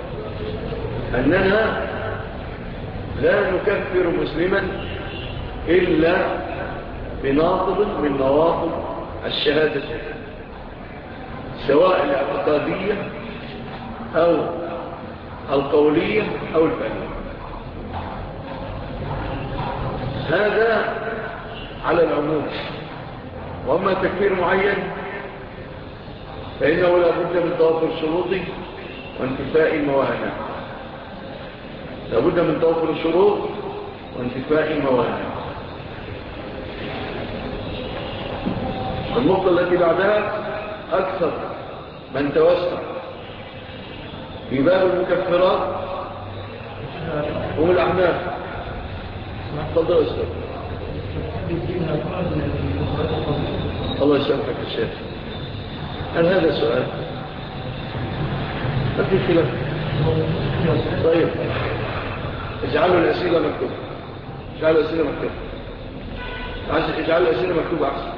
B: أننا لا نكفر مسلما إلا بناقض من نواقض الشهادة، سواء الاعتقادية أو القولية أو الفعلية. هذا على العموم. وأما تكفير معين فإنه لا بد من توفر شروطه وانتفاء الموانع، لا بد من توفر الشروط وانتفاء الموانع. النقطة التي بعدها أكثر من توسع في باب المكفرات هم الأحناف. تفضل أستاذ. الله يسامحك الشيخ. هل هذا سؤال؟ ما في خلاف. طيب اجعلوا الأسئلة مكتوبة، اجعلوا الأسئلة مكتوبة، اجعلوا الأسئلة مكتوبة أحسن.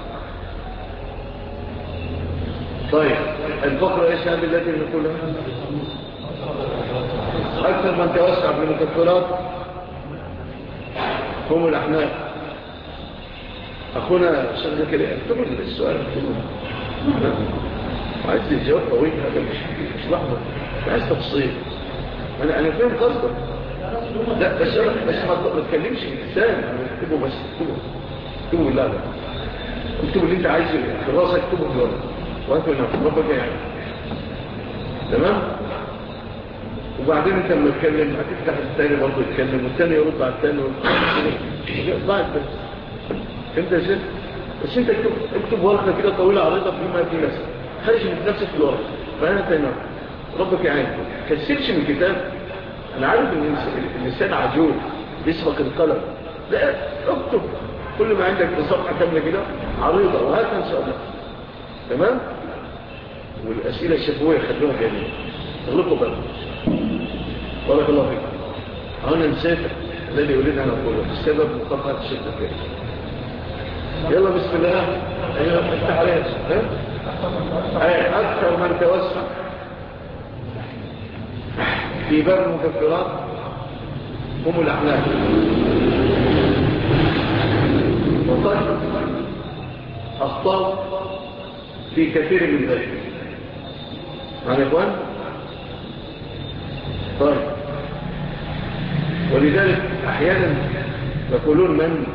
B: طيب الفقرة ايش هذه التي نقولها؟ أكثر من توسع في المكفرات هم الأحناف. أخونا شيخ زكريا اكتبوا السؤال، عايز الجواب طويل، هذا مش لحظة، عايز تفصيل. أنا فاهم قصدك، لا بس ما تكلمش الإنسان، اكتبوا بس، اكتبوا بالله، اكتبوا اللي انت عايزه في راسك، اكتبوا بالله وانتوا نفسك ربك يعني. تمام؟ وبعدين انت لما تتكلم هتفتح الثاني برضه يتكلم والثاني يرد على الثاني ضاعت بس. فهمت يا شيخ؟ بس انت اكتب ورقه كده طويله عريضه فيما في نفسك، خارج من نفسك في الورقه، فانا تمام ربك يعني. كسلش من الكتاب. انا عارف ان اللسان عجول بيسبق القلم، لا اكتب كل ما عندك بصفحه كامله كده عريضه وهكذا ان شاء الله. تمام؟ والاسئله الشفويه خلوها جميله، اغلقوا بقى. بارك الله فيك. أنا نسيت الذي أريد أن أقوله بسبب مقاطعة الشيخ زكريا. يلا بسم الله. أيها افتح عليها أكثر من توسع في باب المكفرات هم الأحناف، وقد أخطأوا في كثير من ذلك. معنى إخوان؟ طيب، ولذلك أحيانا يقولون من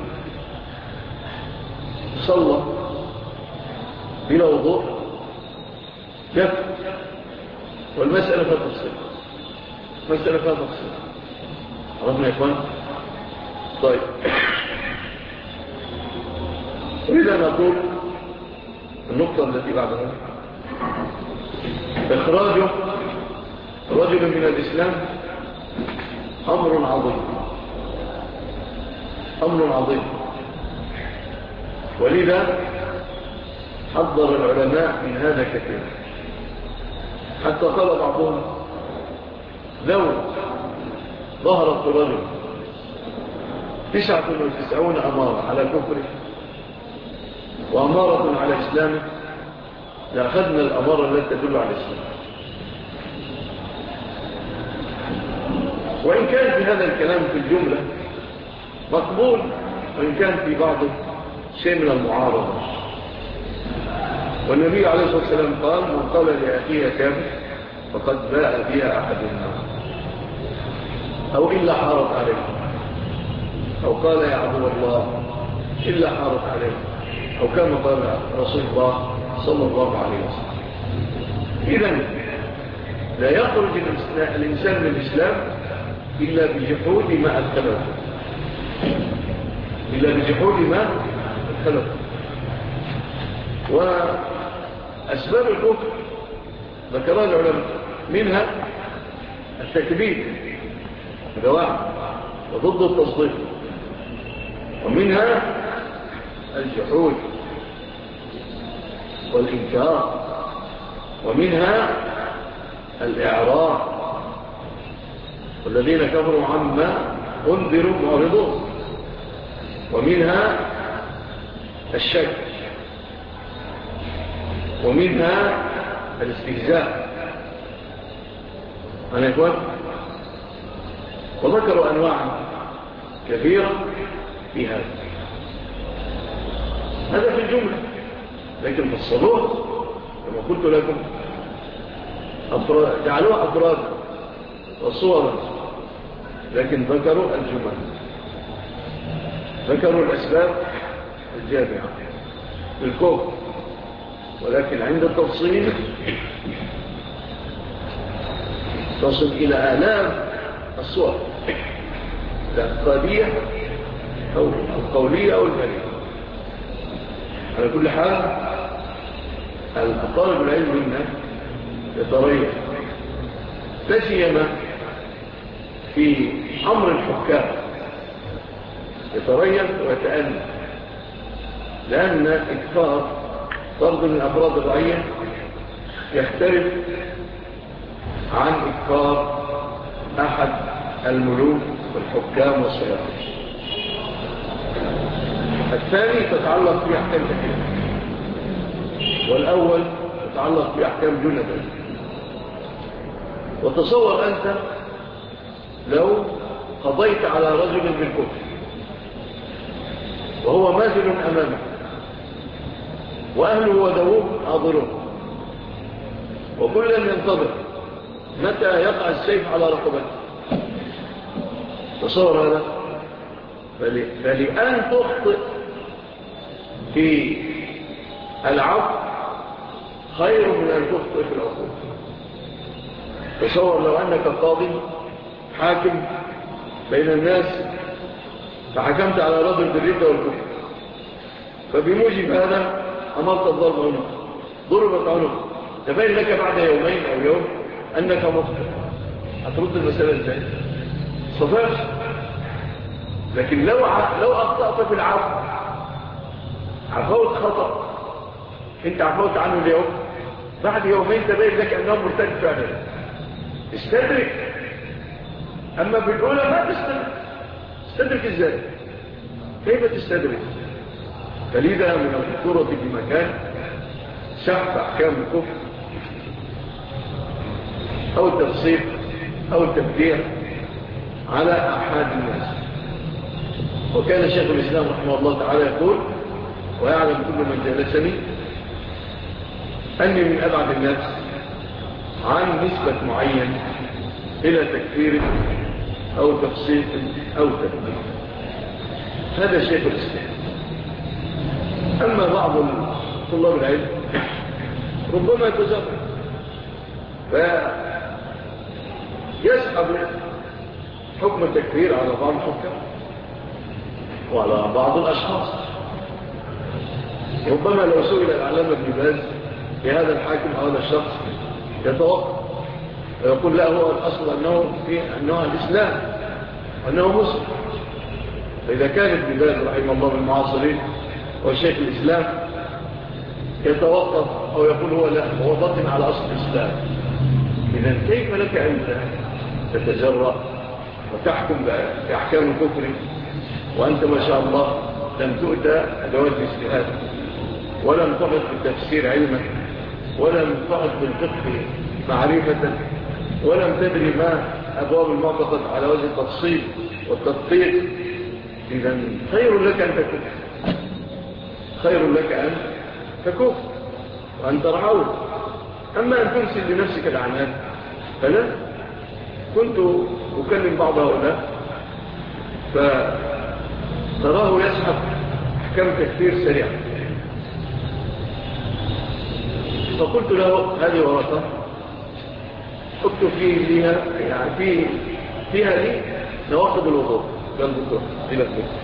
B: صلى بلا وضوء يكفر، والمسألة فيها تفصيل، مسألة فيها تفصيل. عرفنا يا إخوان؟ طيب، أريد أن أقول النقطة التي بعدها: إخراج رجل من الإسلام أمر عظيم، أمر عظيم. ولذا حذر العلماء من هذا كثيرا، حتى قال بعضهم: لو ظهرت رجل 99 أمارة على كفره وأمارة على إسلامه لأخذنا الأمارة التي تدل على الإسلام. وإن كان في هذا الكلام في الجملة مقبول، وإن كان في بعضه شيء من المعارضة. والنبي عليه الصلاة والسلام قال: من قال لأخيه كافر فقد باء بها أحد النار، أو إلا حارت عليه، أو قال يا عدو الله إلا حارت عليه، أو كما قال رسول الله صلى الله عليه وسلم. إذن لا يخرج الإنسان من الإسلام إلا بجحود ما أدخله، إلا بجحود ما أدخله. وأسباب الكفر ذكرها العلماء، منها التكذيب بواحد وضد التصديق، ومنها الجحود والإنكار، ومنها الإعراض، والذين كفروا عما أنذروا معرضون، ومنها الشك، ومنها الاستهزاء. أنا أقول وذكروا أنواع كثيرة في هذا في الجملة. لكن في الصلاة كما قلت لكم جعلوها أفراد وصورا، لكن ذكروا الجمل، ذكروا الأسباب الجامعة للكفر، ولكن عند التفصيل تصل إلى آلاف الصور، الاعتقادية أو القولية أو الفعلية. على كل حال الطالب العلم منا يتريث، لا سيما في أمر الحكام، يتريث ويتأنى، لأن إكثار فرد من أفراد الرعية يختلف عن إكثار أحد الملوك والحكام والسلاطين. الثاني تتعلق في أحكام كثيرة، والأول تتعلق في أحكام دون ذلك. وتصور أنت لو قضيت على رجل بالكفر وهو ماثل أمامك، وأهله ودوه حاضرون، وكل ينتظر متى يقع السيف على رقبته. تصور هذا. فلأن تخطئ في العفو خير من أن تخطئ في العقوبة. تصور لو أنك قاضي حاكم بين الناس فحكمت على رجل بالردة والكفر، فبموجب هذا أمرت الضرب عنه، ضربت عنه، تبين لك بعد يومين أو يوم أنك مخطئ، هترد المسألة ازاي؟ صفاش. لكن لو أخطأت في العفو، عفوت خطأ، انت عفوت عنه اليوم، بعد يومين تبين لك أنه مرتد فعلا، استدرك. أما في الأولى ما تستدرك. استدرك ازاي؟ كيف تستدرك؟ فلذا من الخطورة في مكان سحب أحكام الكفر أو التفسيق أو التبديع على أحد الناس. وكان شيخ الإسلام رحمه الله تعالى يقول: ويعلم كل من جلسني أني من أبعد الناس عن نسبة معين إلى تكفير أو تفسيق أو تبديع. هذا شيخ الإسلام. أما بعض طلاب العلم ربما يتزرع فيسحب حكم التكفير على بعض الحكام وعلى بعض الأشخاص. ربما لو سئل العلامة ابن باز بهذا الحاكم أو هذا الشخص يتوقف ويقول لا، هو الأصل أنه الإسلام وأنه مسلم. فإذا كان ابن باز رحمه الله بالمعاصرين وشيخ الإسلام يتوقف أو يقول هو لا، هو باطن على أصل الإسلام، إذن كيف لك أن تتجرأ وتحكم بأحكام الكفر وأنت ما شاء الله لم تؤتى أدوات الاجتهاد، ولم تحط بالتفسير علما، ولم تحط بالفقه معرفة، ولم تدري ما أبواب المعتقد على وجه التفصيل والتدقيق. إذن خير لك أن تكفر، خير لك أن تكفر وأن ترعوه. أما أن ترسل لنفسك العناد فلا. كنت أكلم بعض هؤلاء فتراه يسحب أحكام تكفير سريعا، فقلت له هذه ورقة اكتب فيها يعني فيها لي نواقض الوضوء للبكرة إلى البكرة.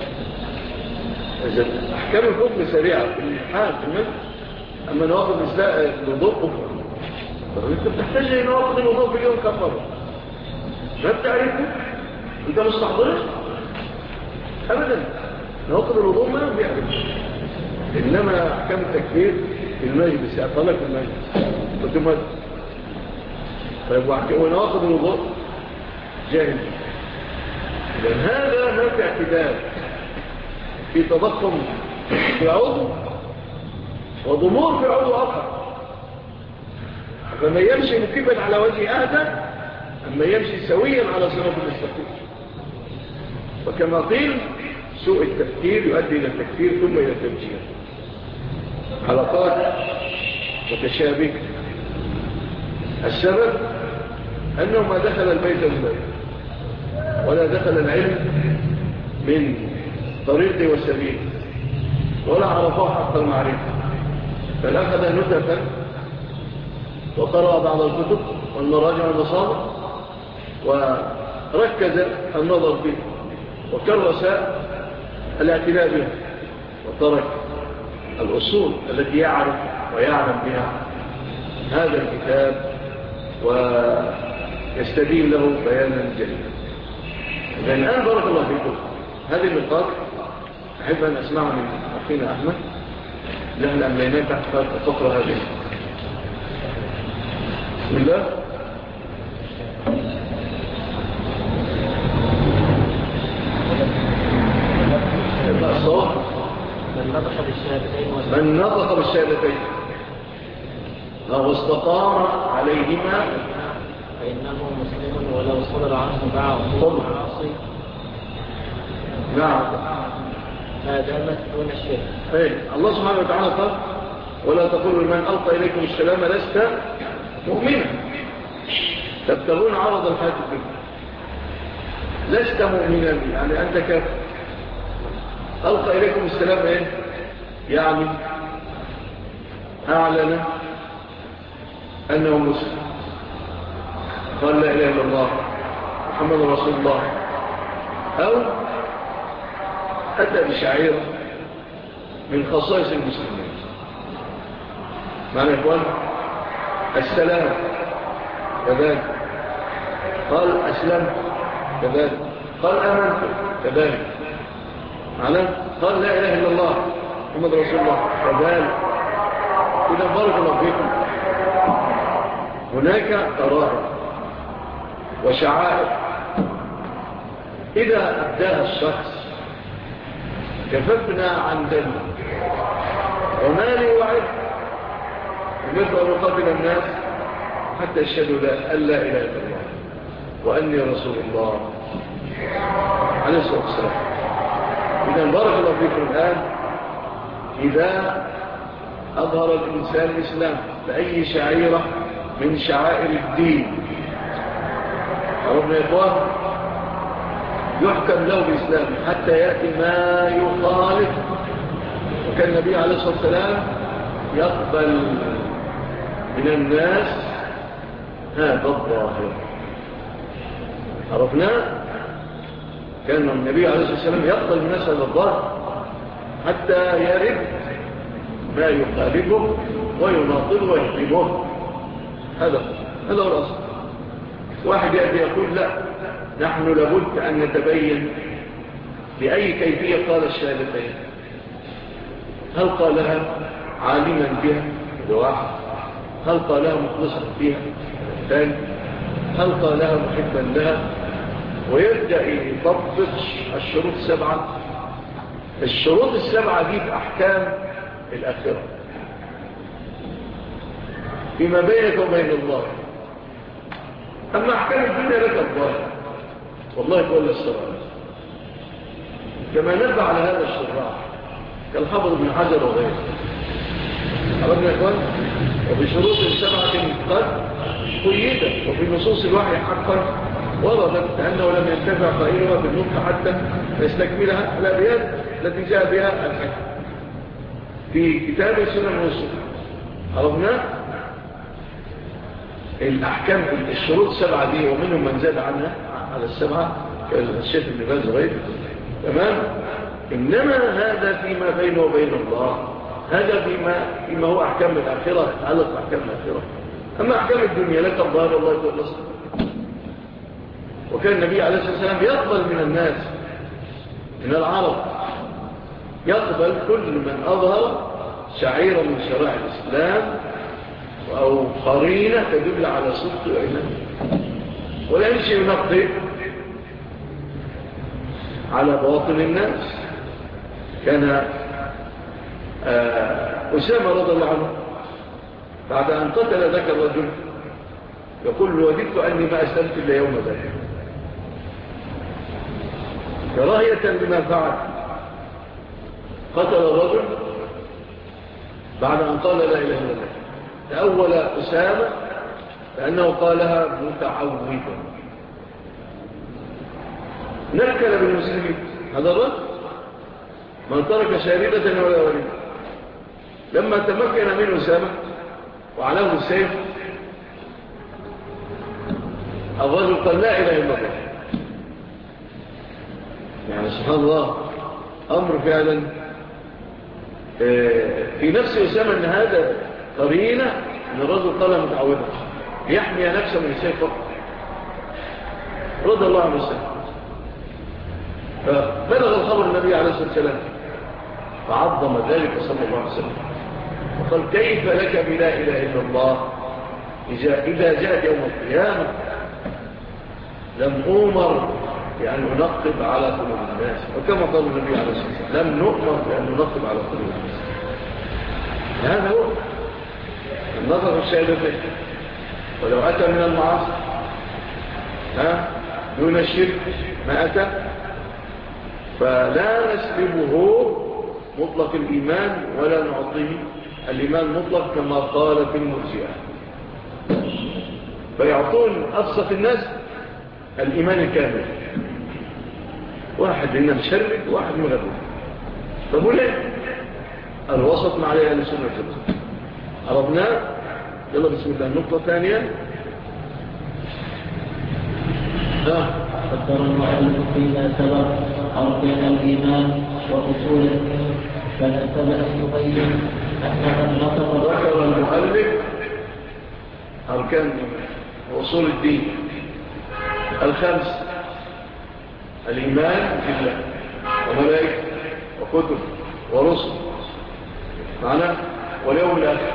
B: أحكام الحكم سريعة في الحال في المجلس، أما نواقض الوضوء أخرى. أنت بتحتاج إلى نواقض الوضوء في اليوم كم مرة؟ ما بتعرفه؟ أنت مستحضره؟ أبدا. نواقض الوضوء ما بيعرف، إنما أحكام التكفير في المجلس أطلق في المجلس وتمت. طيب ونواقض الوضوء جاهل. لأن هذا ما في اعتدال في تضخم في عضو وضمور في عضو آخر. فما يمشي مكبا على وجه أهدى أما يمشي سويا على صراط المستقيم. وكما قيل سوء التفكير يؤدي إلى التكفير ثم إلى التفجير. حلقات متشابكة. السبب أنه ما دخل البيت البيت ولا دخل العلم من طريق وسبيل ولا عرفه حق المعرفة، بل أخذ نتفا وقرأ بعض الكتب والمراجع والمصادر وركز النظر فيه وكرس الاعتناء به وترك الأصول التي يعرف ويعلم بها هذا الكتاب ويستدين له بيانا جديدا. إذن الآن بارك الله فيكم هذه النقاط أحب أن أسمعها من أخينا أحمد لأن أمليناه تحت فقرة هذه. بسم الله. من نطق بالشهادتين واستقام عليهما
C: فإنه مسلم ولو صدر عنه باع معاصي.
B: نعم.
C: ما دامت دون الشرك.
B: الله سبحانه وتعالى قال ولا تقولوا لمن ألقى إليكم السلام لست مؤمنا تبتغون عرض الحياة الدنيا. لست مؤمنا يعني أنت كافر. ألقى إليكم السلام يعني أعلن أنه مسلم، قال لا إله إلا الله محمد رسول الله، أو أتى بشعيرة من خصائص المسلمين. معنى يا إخوان السلام كذلك، قال أسلم كذلك، قال آمنت كذلك، معنى قال لا إله إلا الله محمد رسول الله كذلك. إذا بارك الله فيكم هناك قرار وشعائر إذا أبداها الشخص كففنا عن دمه ومالي وعد ومثل أن نقابل الناس حتى يشهدوا أن لا إله إلا الله وأني رسول الله عليه الصلاة والسلام. إذا بارك الله فيكم الآن إذا أظهر الإنسان الإسلام بأي شعيرة من شعائر الدين. عرفنا يا إخوان يحكم له بإسلام حتى يأتي ما يخالف. وكان النبي عليه الصلاة والسلام يقبل من الناس هذا الظاهر. عرفنا؟ كان النبي عليه الصلاة والسلام يقبل من الناس هذا الظاهر حتى يرد ما يخالفه ويناقضه ويحرمه. هذا هو الأصل. واحد يأتي يقول لا، نحن لابد أن نتبين بأي كيفية قال الشهادتين. هل قالها عالما بها؟ هذا واحد. هل قالها مخلصا فيها؟ ثاني. هل قالها محبا لها؟ ويبدأ يطبق الشروط السبعة. الشروط السبعة دي بأحكام الآخرة فيما بينك وبين الله. أما أحكام الدنيا لك الله والله كل الصراحة، كما نبع على هذا الشراح كالحافظ بن حجر وغيره. عرفنا يا إخوان؟ وفي شروط سبعة قد قيدت، وفي نصوص الوحي حقا وردت أنه لم ينتفع قائلها بالنطق حتى يستكملها الأبيات التي جاء بها الحكم في كتاب السنن والسنن. عرفنا الأحكام الشروط السبعة دي، ومنهم من زاد عنها على السبعة كالشيخ ابن باز وغيره. تمام. إنما هذا فيما بينه وبين الله، هذا فيما هو أحكام الآخرة، يتعلق بأحكام الآخرة. أما أحكام الدنيا لك الظاهر والله يقول لصر. وكان النبي عليه الصلاة والسلام يقبل من الناس، من العرب، يقبل كل من أظهر شعيرة من شرائع الإسلام أو قرينة تدل على صدق وإيمان، ولا يمشي ينقضي على باطن الناس. كان أسامة رضي الله عنه بعد أن قتل ذاك الرجل يقول وددت أني ما أسلمت إلا يوم ذاك، كراهية لما فعل. قتل الرجل بعد أن قال لا إله إلا الله. تأول أسامة لأنه قالها متعودا، نكل بالمسلمين. هذا الرجل من ترك شاردة ولا ولي. لما تمكن من أسامة وعلاه السيف الرجل قال لا إله إلا الله. يعني سبحان الله، أمر فعلا في نفس أسامة أن هذا قرينة أن الرجل قال متعودا يحمي نفسه من السيف فقط رضي الله عنه السيف. فبلغ الخبر النبي عليه الصلاة والسلام فعظم ذلك صلى الله عليه وسلم وقال كيف لك بلا إله إلا الله إذا جاءت يوم القيامة لم أمر بأن ننقب على قلوب الناس، وكما قال النبي عليه الصلاة والسلام لم نؤمر بأن ننقب على قلوب الناس. هذا هو النظر الشهادتين. ولو أتى من المعاصي دون الشرك ما أتى فلا نسلبه مطلق الإيمان ولا نعطيه الإيمان مطلق كما قالت المرجئة، فيعطون أفسق الناس الإيمان الكامل. واحد لنا مشرك وواحد مغرب. فقول ليه الوسط مع عليها لسنة الجبس. عرفنا. يلا بسم الله. النقطة الثانية
F: فكر المؤلف فيما سبق أركان الإيمان وأصوله، فنسب أن يبين أن نطق.
B: ذكر المؤلف أركان وأصول الدين الخمس: الإيمان بالله وملائكته وكتب ورسل معنا واليوم الآخر.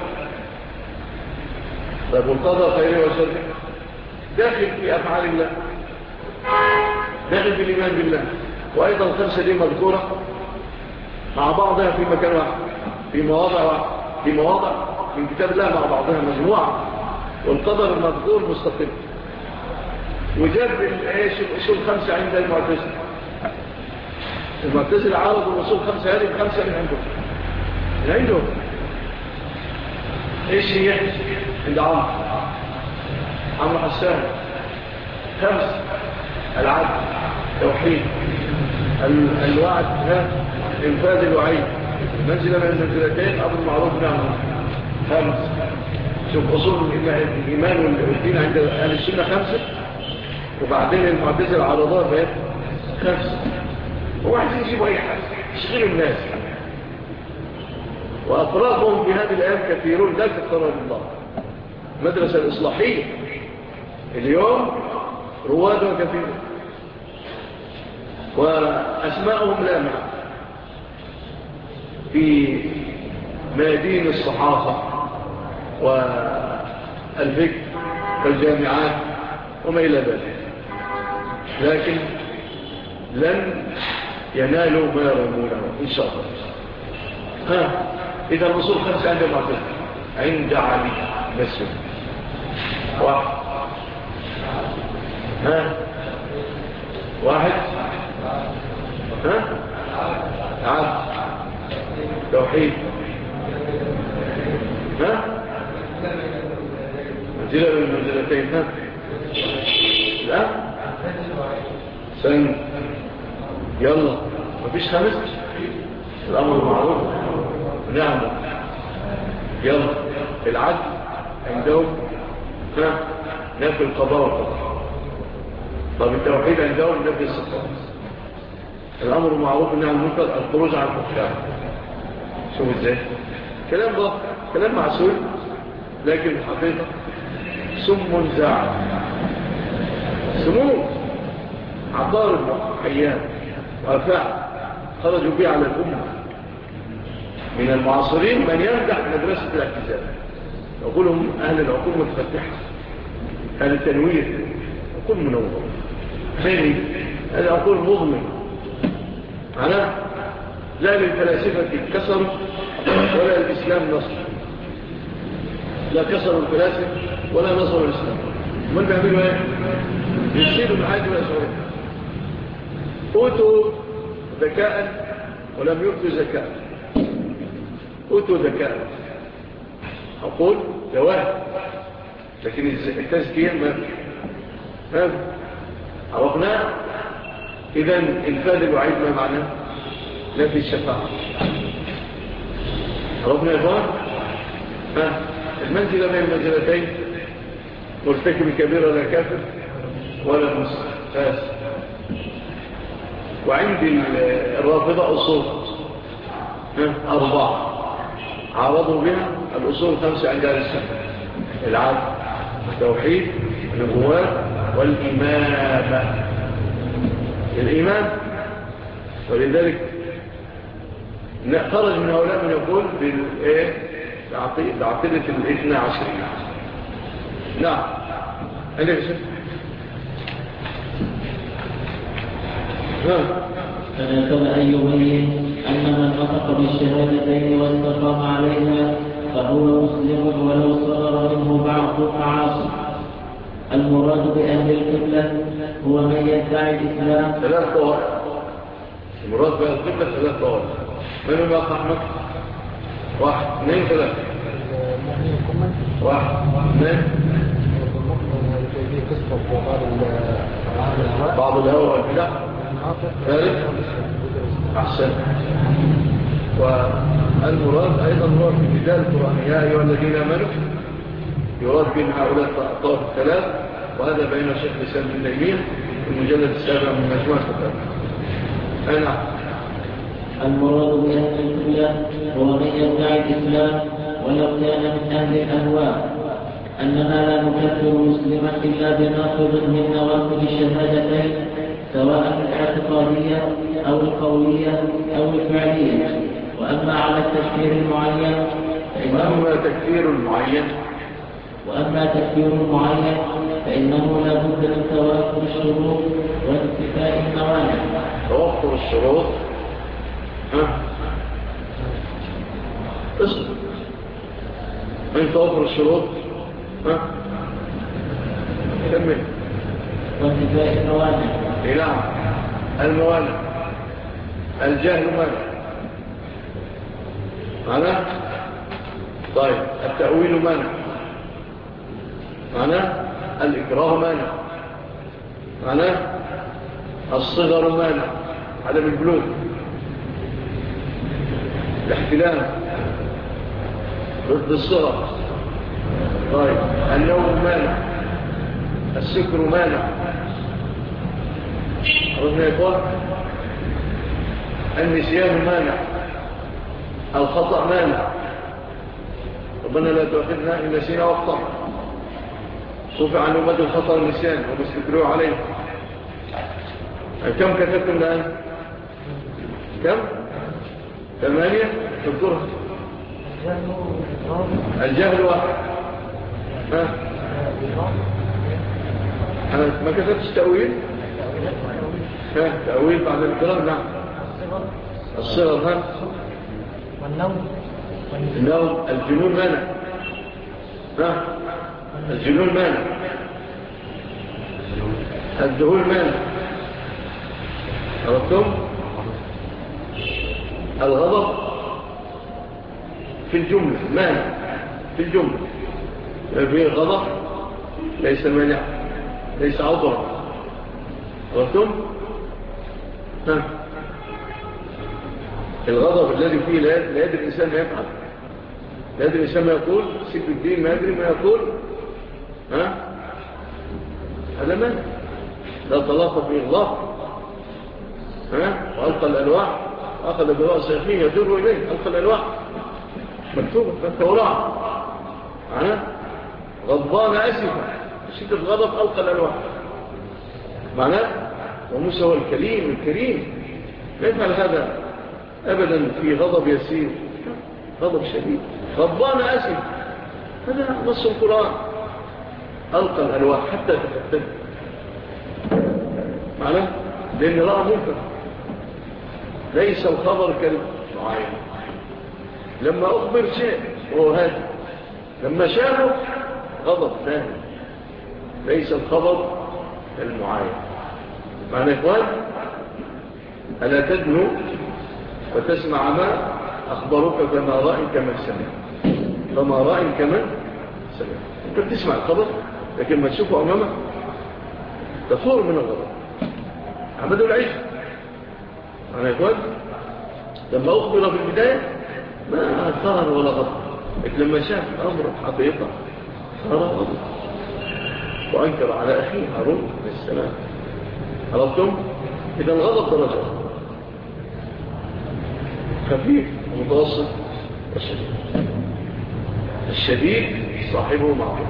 B: طيب والقضاء خيره وشره داخل في أفعال الله، داخل في الإيمان بالله. وأيضا الخمسة دي مذكورة مع بعضها في مكان واحد، في مواضع من كتاب الله مع بعضها مجموعة، والقدر المذكور مستقل. وجاب الأصول خمسة عند المعتزلة. المعتزلة عرضوا الأصول خمسة، هذه الخمسة من عندهم. ايش هي؟ عند عمرو حسان. خمس: العدل توحيد الوعد انفاذ الوعيد منزلة من المنزلتين أمر معروف نعم 5 شوف أصول الإيمان والدين عند أهل السنة 5 وبعدين المعتزلة على ضرب 5 وواحد يجيبوا أي حاجة يشغلوا الناس وأفرادهم في هذه الأيام كثيرون لا تقرر الله مدرسة الإصلاحية اليوم روادها كثير وأسماءهم لامعة في ميادين الصحافة والفكر والجامعات وما إلى ذلك لكن لن ينالوا ما يرمونه إن شاء الله إذا الرسول 5 عند المعتزلة عند علي بس 1 1 عبد توحيد منزلة من المنزلتين لا سن يلا مفيش 5 الأمر معروف نعم يلا العدل عندهم نفي القضاء والقضاء طب التوحيد عندهم نفي الصفات الأمر معروف نعم المنكر الخروج عن الحكام شوف ازاي كلام ضخم كلام معسول لكن الحقيقة سم زاعم سموم عطارد حيان وأفاع خرجوا بيه على الأمة من المعاصرين من يمدح مدرسة الاعتزال يقولهم أهل العقول متفتحة أهل التنوير عقول منورة ثاني أهل العقول مظلم معناه لا للفلاسفة كسروا ولا الإسلام نصر لا كسروا الفلاسفة ولا نصروا الإسلام من بيعملوا ايه يشيلوا العادي ويسعروا أوتوا ذكاء ولم يؤتوا ذكاء أوتوا ذكاء أقول جواب لكن التزكية ما عرفنا إذن انفاذ الوعيد ما معناه لا في الشفاعة عرفنا يا إخوان المنزلة بين المنزلتين مرتكب كبيرة لا كافر ولا مسلم فاسد وعند الرافضة أصول 4 عرضوا بها الأصول 5 عند أهل السنة العدل التوحيد النبوات والإمامة الإيمان ولذلك خرج من هؤلاء من يقول بعقيدة 12 نعم أنا بسم
F: فنسب أن يبين أن من نطق بالشهادتين واستقام عليها فهو مسلم ولو صدر منه بعض المعاصي. المراد بأهل القبلة هو من يدعي الإسلام
B: 3 طوائف. المراد بأهل القبلة 3 طوائف. من واقع مكة 1 2 3 1 2 بعض الهوى والبدع ثالث أحسن. والمراد أيضا هو في النداء القرآني يا أيها الذين آمنوا يراد بين هؤلاء الطائف 3 وهذا بين شيخ الإسلام ابن تيمية في المجلد 7 من مجموعة الفتاوى. أنا
F: المراد بأهل القبلة هو من يدعي الإسلام ولو كان من أهل الأهواء أننا لا نكفر مسلما إلا بناقض من نواقض الشهادتين سواء الاعتقادية أو القولية أو الفعلية. وأما على التكفير المعين فإنه لا بد من توافر الشروط وانتفاء الموانع.
B: توافر الشروط اسم من توافر الشروط كمل
F: وانتفاء الموانع.
B: نعم الموانع الجهل مانع طيب التأويل مانع الإكراه مانع الصغر مانع، عدم البلوغ، الاحتلام ضد الصغر. طيب النوم مانع، السكر مانع، عرفنا يا إخوان؟ النسيان مانع، الخطأ مانع. ربنا لا تؤاخذنا إن نسينا واخطأنا. رفع عن أمة الخطأ والنسيان وما استكروا عليه. كم كتبتم الآن؟ كم؟ 8 تذكرها. الجهل واحد. ما كتبتش تأويل؟ تأويل بعد الكلام. نعم. الصغر. والنوم. الجنون مانع. الجنون مانع. الذهول مانع. عرفتم؟ الغضب في الجملة مانع، في الجملة فيه غضب ليس مانع، ليس عذرا. عرفتم؟ الغضب الذي فيه لا يدري الإنسان ما يفعل، لا يدري الإنسان ما يقول، سيد الدين ما يدري ما يقول. هذا مانع، لا طلاق فيه الله. وألقى الألواح وأخذ برأس أخيه يجر إليه. ألقى الألواح مكتوبة في التوراة. غضبان أسفا، شدة الغضب ألقى الألواح. معناه وموسى هو الكريم لا يفعل هذا أبدا في غضب يسير، غضب شديد. غضبان أسفا هذا نص القرآن. ألقى الألواح حتى تفتد. معناه لأن رأى منكر. ليس الخبر كالمعاين. لما أخبر شيء وهو هذا، لما شافه غضب ثاني. ليس الخبر كالمعاين. معنى إخوان ألا تدنو وتسمع ما أخبرك كما رأي كمن سمع، فما رأي كمن سمع. أنت بتسمع الخبر لكن ما تشوفه أمامك تثور من الغضب. عمدوا العيش. معنى إخوان لما أخبر في البداية ما ثار ولا غضب، لكن لما شاف الأمر حقيقة ثار غضب وأنكر على أخيه هارون عليه السلام. عرفتم؟ إذا الغضب درجة، خفيف ومتوسط والشديد. الشديد صاحبه معروف.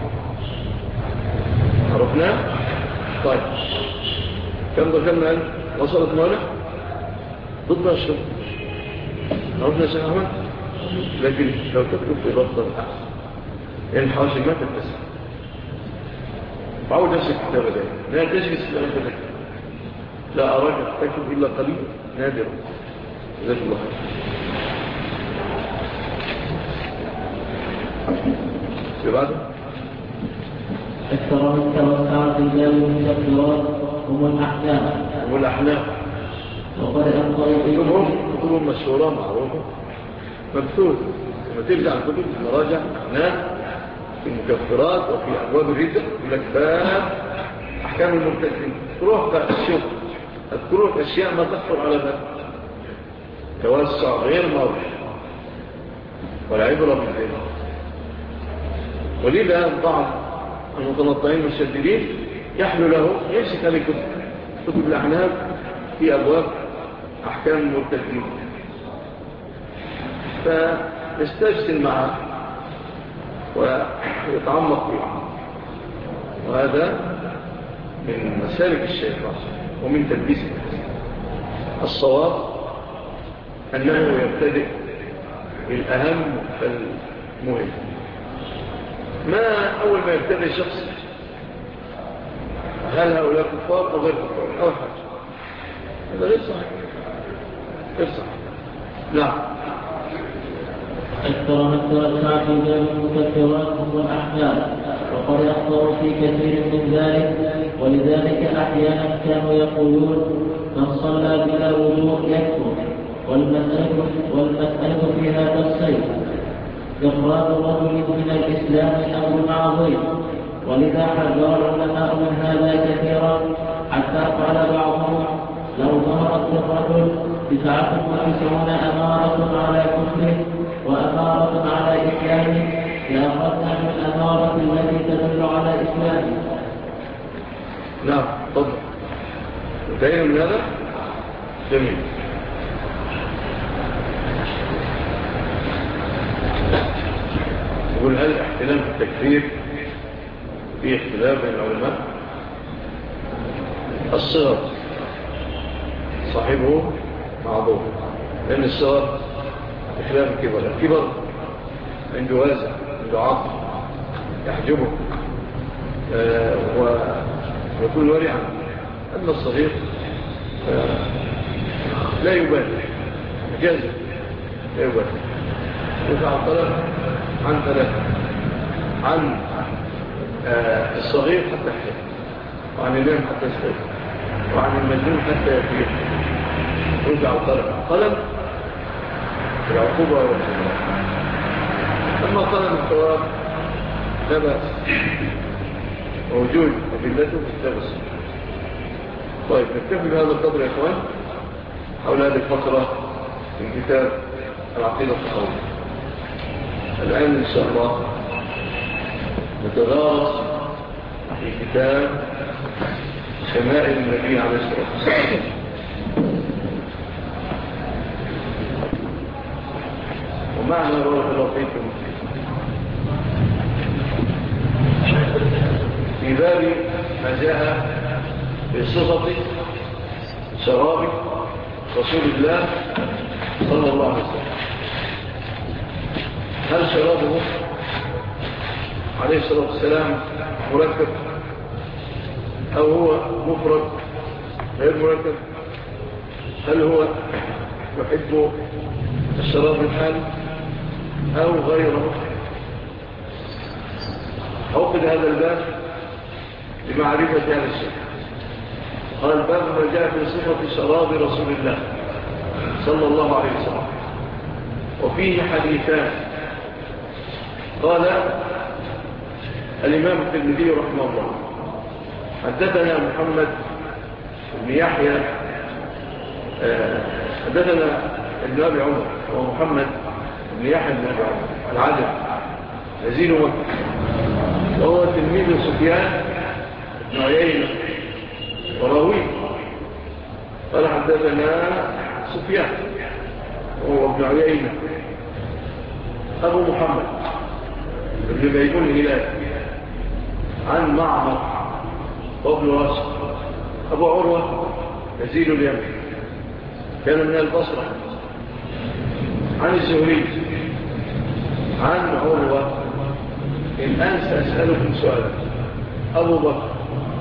B: عرفنا؟ طيب كم دخلنا؟ وصلت مولا ضدها الشرط. عرفنا شيخ أحمد؟ لكن لو تكتب في ضبط الأحسن يعني حواشي ما تتسع. بعود نفسك الكتابة دائما، لا تجلس في أنت لا أراك تكتب إلا قليل نادرا. جزاك الله خير. بعد
F: أكثر من توسع في باب المكفرات هم الأحناف. وقد أنقذوا
B: كتبهم مشهورة معروفة مكتوب. لما ترجع الكتب المراجع أحناف في المكفرات وفي أبواب الردة يقول لك باب أحكام المرتدين. تروح بقى الشيخ أذكرك أشياء ما تخطر على ذلك. توسع غير مرش والعبرة بالذين. ولذا بعض المتنطعين المشددين يحلو له يمسك هذه كتب الأحناف في أبواب أحكام المرتدين فيستجسل معه ويتعمق فيه. وهذا من مسالك الشيطان ومن تلبيسه. الصواب أنه يبتدئ بالأهم فالمهم. ما أول ما يبتدئ شخص هل هؤلاء كفار أو غير كفار أو حاجة، هذا غير صحيح. غير صحيح. نعم.
F: أكثر من توسع في باب المكفرات والأحكام وقد أخطروا في كثير من ذلك. ولذلك أحيانا كانوا يقولون من صلى بلا وضوء يكفر. والمسألة في هذا الصيف إخراج الرجل من الإسلام أمر عظيم. ولذا حذر العلماء من هذا كثيرا حتى قال بعضهم لو ظهرت للرجل 99 أمارة على كفره وأمارة على إسلامه لأخذنا بالأمارة التي تدل على إسلامه.
B: نعم تفضل. انتهينا من هذا؟ جميل. يقول هل احتلام في التكفير في اختلاف بين العلماء؟ الصغر صاحبه معذور، لأن الصغر بخلاف الكبر. الكبر عنده وازع، عنده عقل يحجبه ويكون ورعا. أما الصغير لا يبالي، مجازا لا يبالي. يرفع الطلب عن ثلاثة: عن الصغير حتى يحتاج، وعن النام حتى يستيقظ، وعن المجنون حتى يفيق. يرفع الطلب قلم العقوبة والعقوبة. أما قلم الثواب لا بأس، موجود أدلته في كتاب السنة. طيب نكتفي بهذا القدر يا إخوان حول هذه الفقرة من كتاب العقيدة الطحاوية. الآن إن شاء الله نتغارس في كتاب شمائل النبي عليه الصلاة والسلام. ومعنى بارك الله فيكم في باب ما جاء بصفة شراب رسول الله صلى الله عليه وسلم. هل شرابه عليه الصلاة والسلام مركب أو هو مفرد غير مركب؟ هل هو يحب الشراب الحال أو غيره؟ عقد هذا الباب لمعرفة هذا الشيء. قال الباب ما جاء في صفة شراب رسول الله صلى الله عليه وسلم، وفيه حديثان. قال الإمام الترمذي رحمه الله: حدثنا محمد بن يحيى حدثنا ابن أبي عمر ومحمد بن يحيى بن أبي عمر العدل نزيل مكة، وهو تلميذ سفيان بن عيينة وراويه. قال حدثنا سفيان وهو ابن عيينة أبو محمد ابن ميمون الهلال عن معمر وابن راشد أبو عروة نزيل اليمن كان من البصرة عن الزهري عن عروة. الآن سأسألكم سؤالا: أبو بكر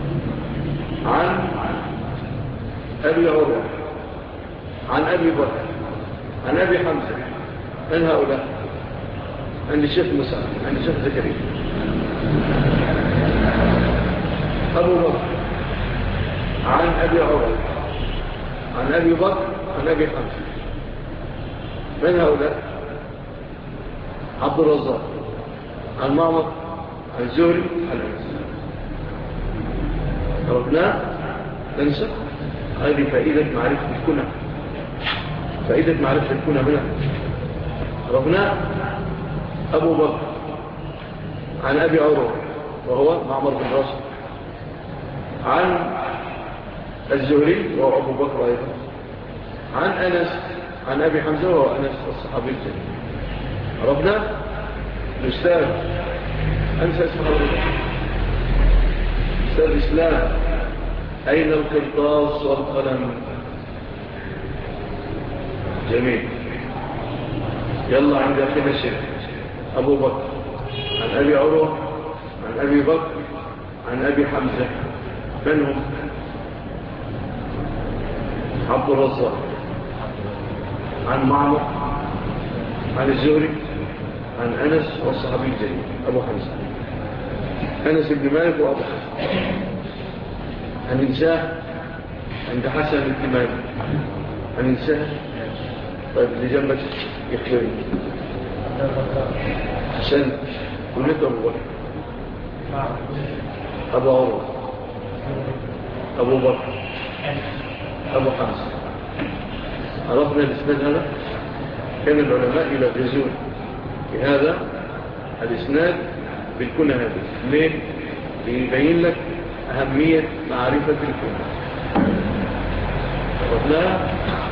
B: عن أبي عروة عن أبي بكر عن أبي حمزة، من هؤلاء؟ عند الشيخ مسعد، عند الشيخ زكريا. أبو بكر عن أبي عروة عن أبي بكر عن أبي حمزة، من هؤلاء؟ عبد الرزاق عن معمر عن الزهري عن أنس. عرفنا ننسى هذه فائدة معرفة الكنى، فائدة معرفة الكنى هنا. عرفنا أبو بكر عن أبي عروة وهو معمر بن راشد عن الزهري وهو أبو بكر أيضا عن أنس عن أبي حمزة وهو أنس الصحابي الجليل. عرفنا الأستاذ أنسى اسم حضرتك أستاذ إسلام، أين القرطاس والقلم؟ جميل. يلا عند أخينا الشيخ. أبو بكر عن أبي عروة عن أبي بكر عن أبي حمزة، من هم؟ عبد الرزاق عن معمر عن الزهري عن أنس والصحابي الجليل أبو حمزة، أنس بن مالك وأبو حمزة. هننساه عند حسن بن مالك، هننساه. طيب اللي جنبك يخبرني. حسن كلته أبو بكر أبو عروة أبو بكر أبو حمزة. عرفنا الإسناد هذا؟ كان العلماء يلغزون في هذا الإسناد بالكنى هذه. ليه؟ يبين لك أهمية معرفة الكنى. عرفناها؟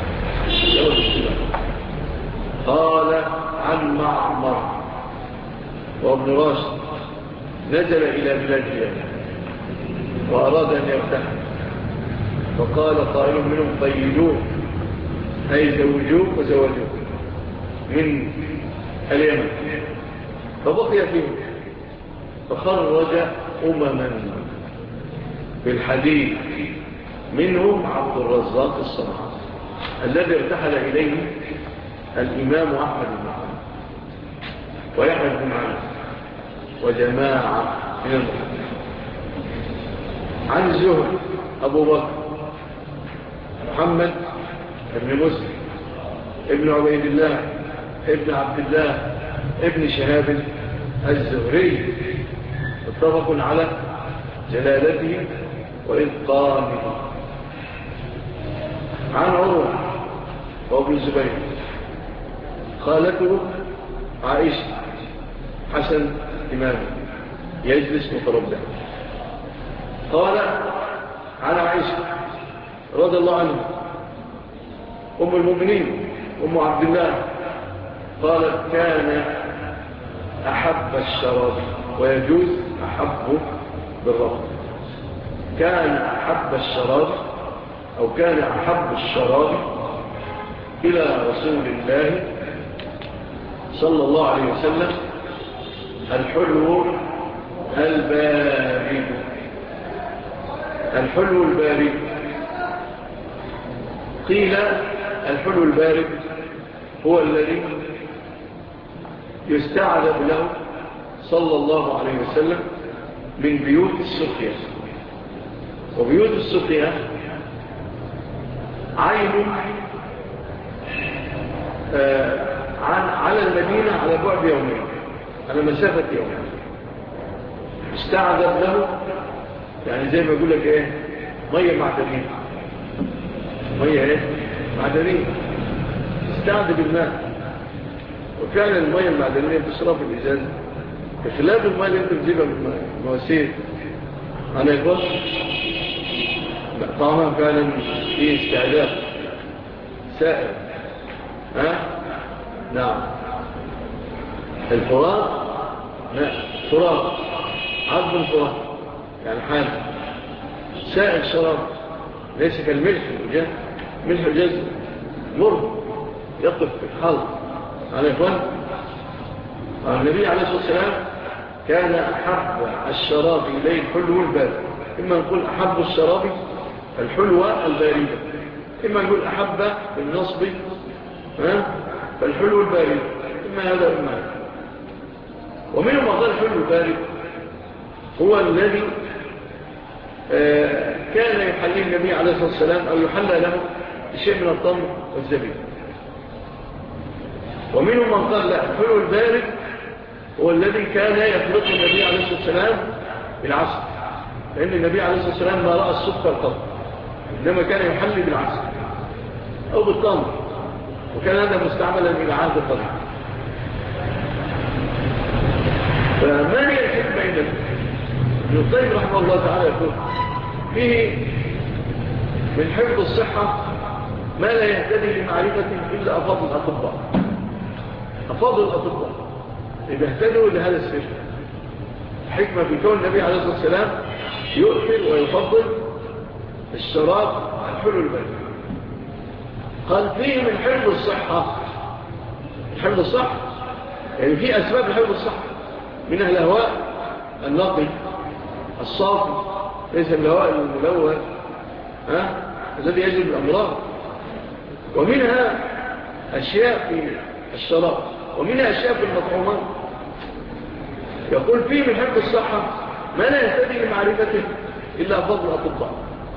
B: قال عن معمر وابن راشد نزل إلى بلاد اليمن وأراد أن يرتحل، فقال قائل منهم قيدوه أي زوجوه وزوجوه من اليمن، فبقي فيه فخرج أمما بالحديث منهم عبد الرزاق الصنعاني الذي ارتحل إليه الإمام أحمد بن حنبل ويحيى بن معين وجماعة من المحدثين. عن الزهري أبو بكر محمد بن مسلم ابن عبيد الله ابن عبد الله ابن شهاب الزهري متفق على جلالته وإتقانه. عن عروة وابن الزبير خالته عائشة حسن إمام يجلس متربع. قال عن عائشة رضي الله عنها أم المؤمنين أم عبد الله قالت كان أحب الشراب ويجوز أحبه بالرفض. كان أحب الشراب أو كان أحب الشراب إلى رسول الله صلى الله عليه وسلم الحلو البارد. الحلو البارد قيل الحلو البارد هو الذي يستعذب له صلى الله عليه وسلم من بيوت السقيا. وبيوت السقيا عين على المدينة على بعد يومين، على مسافة يومين. استعذب له يعني زي ما يقول لك ايه مية معدنية، مية ايه معدنية استعذب الماء. وفعلا المية المعدنية بتصرف الإزاز بخلاف الماء اللي انت بتجيبها من المواسير. أنا يقول طعمها فعلا فيه استعداد سائل. نعم. الفرات فرات عظم الفرات يعني حال سائل شراب ليس كالملح الجاز. ملح الجاز مر يقف في الخلط. على إخوان النبي عليه الصلاة والسلام كان أحب الشراب إليه الحلو البارد. إما نقول أحب الشراب الحلوة الباردة، إما نقول أحب بالنصب فالحلو البارد، إما هذا إما هذا. ومنهم أفضل الحلو البارد هو الذي كان يحليه النبي عليه الصلاة والسلام أو يحلى له شيء من التمر والزبيب. ومنهم من قال لا، الحلو البارد هو الذي كان يخلطه النبي عليه الصلاة والسلام بالعسل، لأن النبي عليه الصلاة والسلام ما رأى السكر قط، إنما كان يحلي بالعسل أو بالتمر، وكان هذا مستعملا إلى عهد القديم. فما هي الحكمة إذن؟ ابن القيم رحمه الله تعالى يقول فيه من حفظ الصحة ما لا يهتدي لمعرفته إلا أفاضل الأطباء. أفاضل الأطباء إذا اهتدوا لهذا السر. حكمة في كون النبي عليه الصلاة والسلام يؤثر ويفضل الشراب الحلو البارد. قال فيه من حفظ الصحة. حفظ الصحة يعني في أسباب لحفظ الصحة، منها الهواء النقي الصافي ليس الهواء الملوث الذي يجلب الأمراض، ومنها أشياء في الشراب، ومنها أشياء في المطعومات. يقول فيه من حفظ الصحة ما لا يهتدي لمعرفته إلا فضل الأطباء.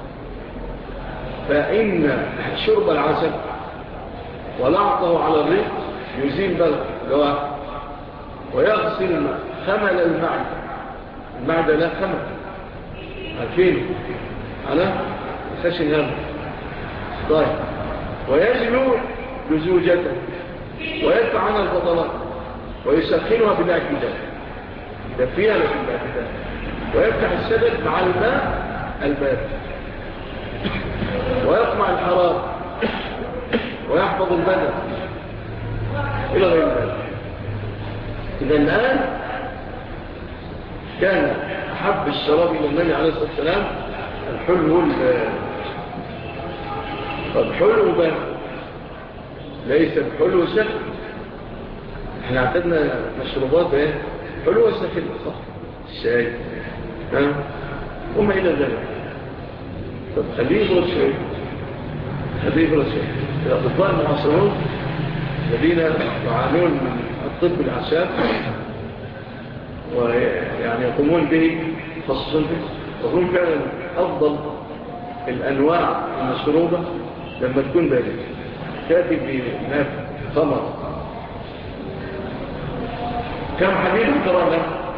B: فإن شرب العسل ولعطه على الريق يزيل بلغ جواح ويغسل خمل المعدة لا خمل عارفينه على خشن هذا طيب ويجلو لزوجته ويدفع عنها الفضلات ويسخنها بالاعتدال، يدفيها لكن بالاعتدال، ويفتح السدد مع الماء البارد، ويقمع الحرارة، ويحفظ البدن إلى غير ذلك. إذا الآن كان أحب الشراب إلى النبي عليه الصلاة والسلام الحلو البارد. فالحلو بارد ليس الحلو سخن. احنا اعتدنا مشروبات ايه حلوة سخنة، صح؟ الشاي وما إلى ذلك. طب خليه يبرد شوية، خليه يبرد شوية. الأطباء المعاصرون الذين يعانون من الطب الأعشاب ويعني يقومون به خصوصا يقولون فعلا أفضل الأنواع المشروبة لما تكون باردة، تأتي بناف ثمر. كم حديث قرأنا؟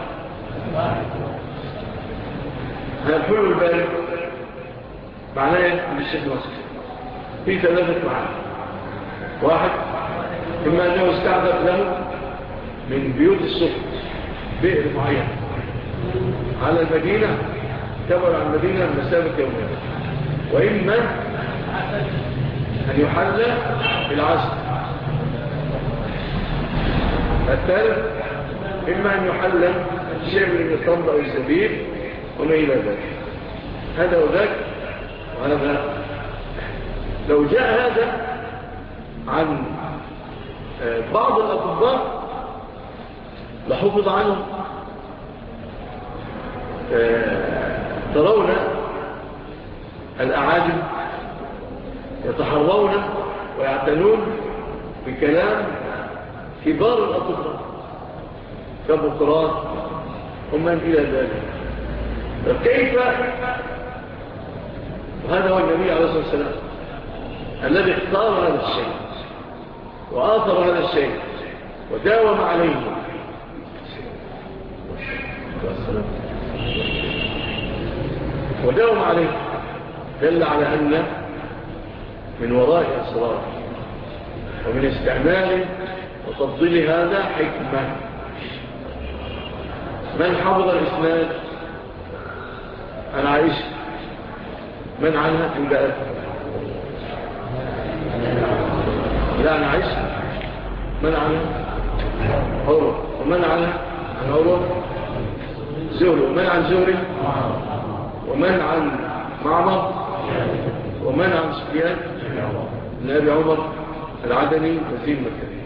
B: هذا الحلو البارد معناه بالشكل مصر في ثلاثة معاني. واحد، إما أنه استعدت له من بيوت السفر بئر معين على المدينة، تبعد عن المدينة مسافة يومين. وإما أن يحل بالعسل. الثالث، إما أن يحل شيء من التمر أو الزبيب وما إلى ذلك. هذا وذاك وهذا. لو جاء هذا عن بعض الأطباء لحفظ عنه. ترون الأعاجم يتحرون ويعتنون بكلام كبار الأطباء كبقراط ومن إلى ذلك. فكيف وهذا هو النبي عليه الصلاة والسلام الذي اختار هذا الشيء وآثر هذا الشيء وداوم عليه دل على أن من وراء أسرار ومن استعمال وتفضيل هذا حكمة. من حفظ الإسناد عن عائشة؟ من عنها عند لا عن عائشة؟ من عنها؟ عروة. ومن عنها عن عروة؟ زهري. ومن عن زهري؟ ومن عن معمر؟ ومن عن سفيان بن أبي عمر العدني وزير مكة.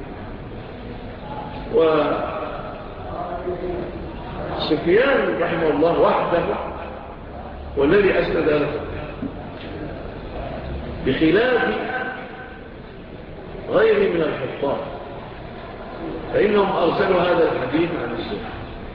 B: وسفيان رحمه الله وحده والذي أسند له، بخلاف غيره من الحفاظ فإنهم أرسلوا هذا الحديث عن الزهري.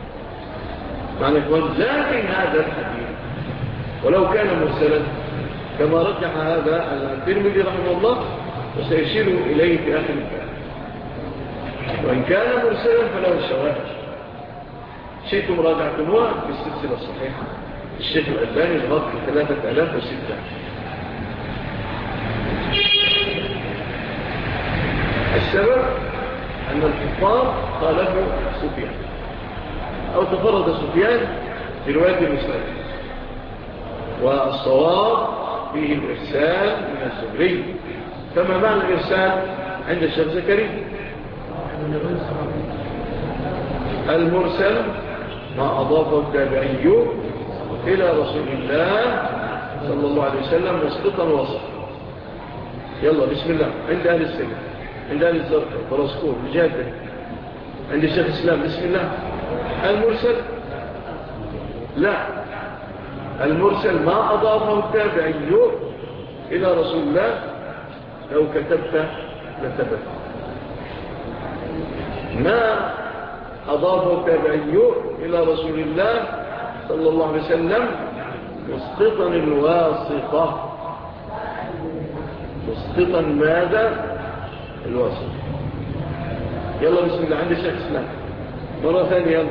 B: لكن هذا الحديث ولو كان مرسلا كما رجح هذا الترمذي رحمه الله وسيشير إليه في آخر الكلام، وإن كان مرسلا فله الشواهد. شئتم راجعتموها بالسلسلة الصحيحة الشيخ الألباني الغرب 3006. السبب أن الحفاظ خالفوا سفيان أو تفرد سفيان في رواية المسلم، والصواب فيه الإرسال من الزهري. فما معنى الإرسال عند الشيخ زكريا؟ المرسل ما أضافه التابعي إلى رسول الله صلى الله عليه وسلم مسقطا وصفا. يلا بسم الله. عند أهل السجن، عند أهل الزرقاء فرسكور الجادة، عند الشيخ الإسلام بسم الله. المرسل لا، المرسل ما أضافه التابعي إلى رسول الله لو كتبت لثبت. ما أضافه التابعي إلى رسول الله صلى الله عليه وسلم مسقطا الواسطة. مسقطا ماذا؟ الواسطة. يلا بسم الله. عندي شيخ اسلام مرة ثانية.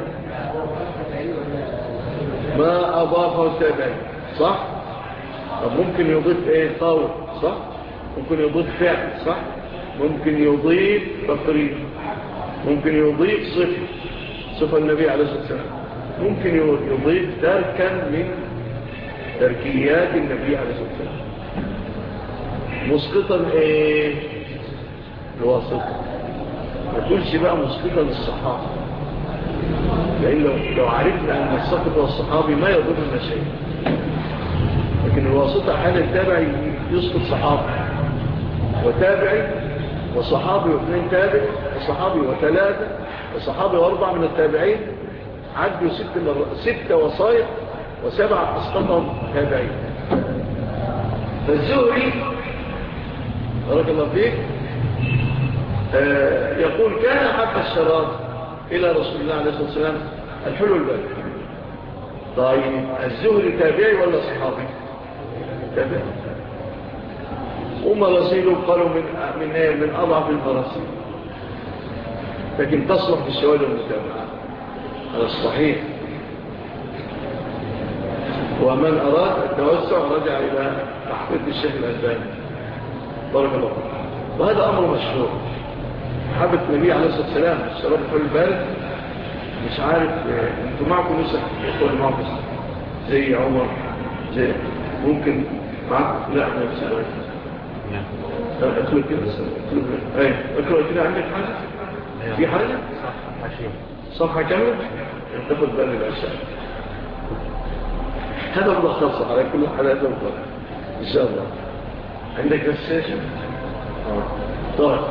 B: ما أضافه التابعي صح؟ طب ممكن يضيف ايه؟ قول صح؟ ممكن يضيف فعل صح، ممكن يضيف تقرير، ممكن يضيف صفة النبي عليه الصلاة والسلام، ممكن يضيف تركا من تركيات النبي عليه الصلاة والسلام. مسقطا ايه؟ الواسطة. ما تقولش بقى مسقطا الصحابة، لأن لو عرفنا أن السقط والصحابي ما يضرنا شيء، لكن الواسطة أحيانا التابعي يسقط صحابي وتابعي وصحابي واثنين تابع وصحابي وثلاثة وصحابي واربع من التابعين، عدوا 6 وصايا و7 أسقطهم تابعين. فالزهري بارك الله فيك يقول كان حق الشراب إلى رسول الله عليه الصلاة والسلام الحلو البارد. طيب الزهري تابعي ولا صحابي؟ تابعي. ومراسيله قالوا من أضعف المراسيل، لكن تصلح بالسؤال والمتابعة على الصحيح. ومن أراد التوسع رجع إلى تحقيق الشيخ الألباني بارك الله فيه. وهذا أمر مشهور. حبة النبي عليه الصلاة والسلام الشراب الحلو البارد، مش عارف انتوا معكم نسخ يقول معكم زي عمر زي ممكن معكم؟ لا أنا بس اقرأ كده اقرأ كده. عندك حاجة؟ في حاجة؟ صفحة كاملة؟ تاخد بالي الأشياء. هذا ملخص على كل حالات الوقت إن شاء الله. عندك الشاشة؟ طيب.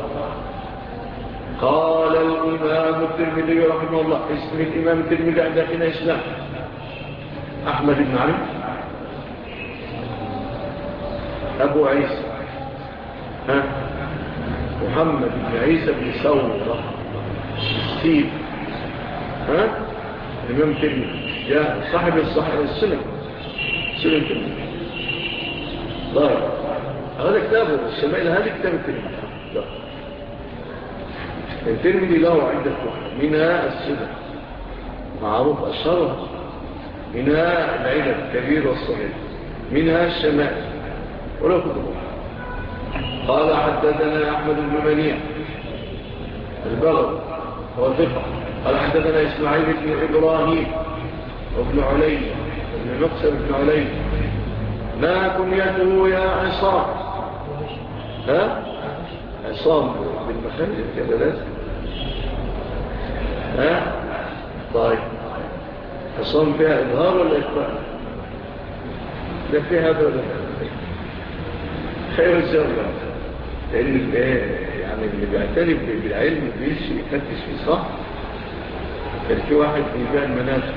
B: قال الإمام الترمذي رحمه الله، اسم الإمام الترمذي عندنا إسلام أحمد بن علي أبو عيسى محمد بن عيسى بن ثورة السيب الإمام الترمذي يا صاحب السنن الترمذي. طيب هذا كتابه الشمائل، هذا كتاب الترمذي. الترمذي له عدة كتب، منها السنن معروف أشهرها، منها العلل الكبير والصغير، منها الشمائل ولا كتبه. قال حدثنا أحمد بن منيع البغل هو ثقة. قال حدثنا إسماعيل بن إبراهيم وابن علي ابن مقسم بن علي. ما كنيته يا عصام؟ عصام بالمخارج كذا. طيب عصام فيها إظهار ولا إخفاء؟ لا فيها هذا ولا خير الزرع، لأن يعني اللي بيعتني بالعلم بيش يفتش فيه صح. كان في واحد بيبيع المنازل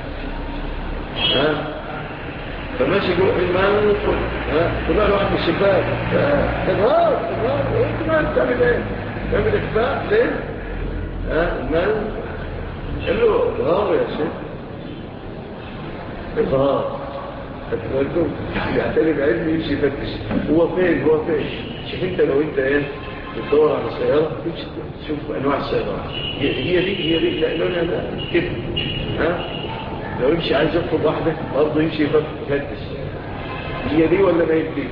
B: فماشي جوه المال طلع له واحد من الشباب اظهار انت ما بتعمل ايه؟ تعمل اخفاء ليه؟ المال قال له اظهار يا شيخ، اظهار. فتبقى يعتني بعلم يمشي يفتش هو فين. شوف انت لو انت بتدور على سيارة تشوف انواع السيارات، هي دي لا كده لو يمشي عايز يطلب واحدة برضه يمشي يفتش هي دي ولا ما يبدي.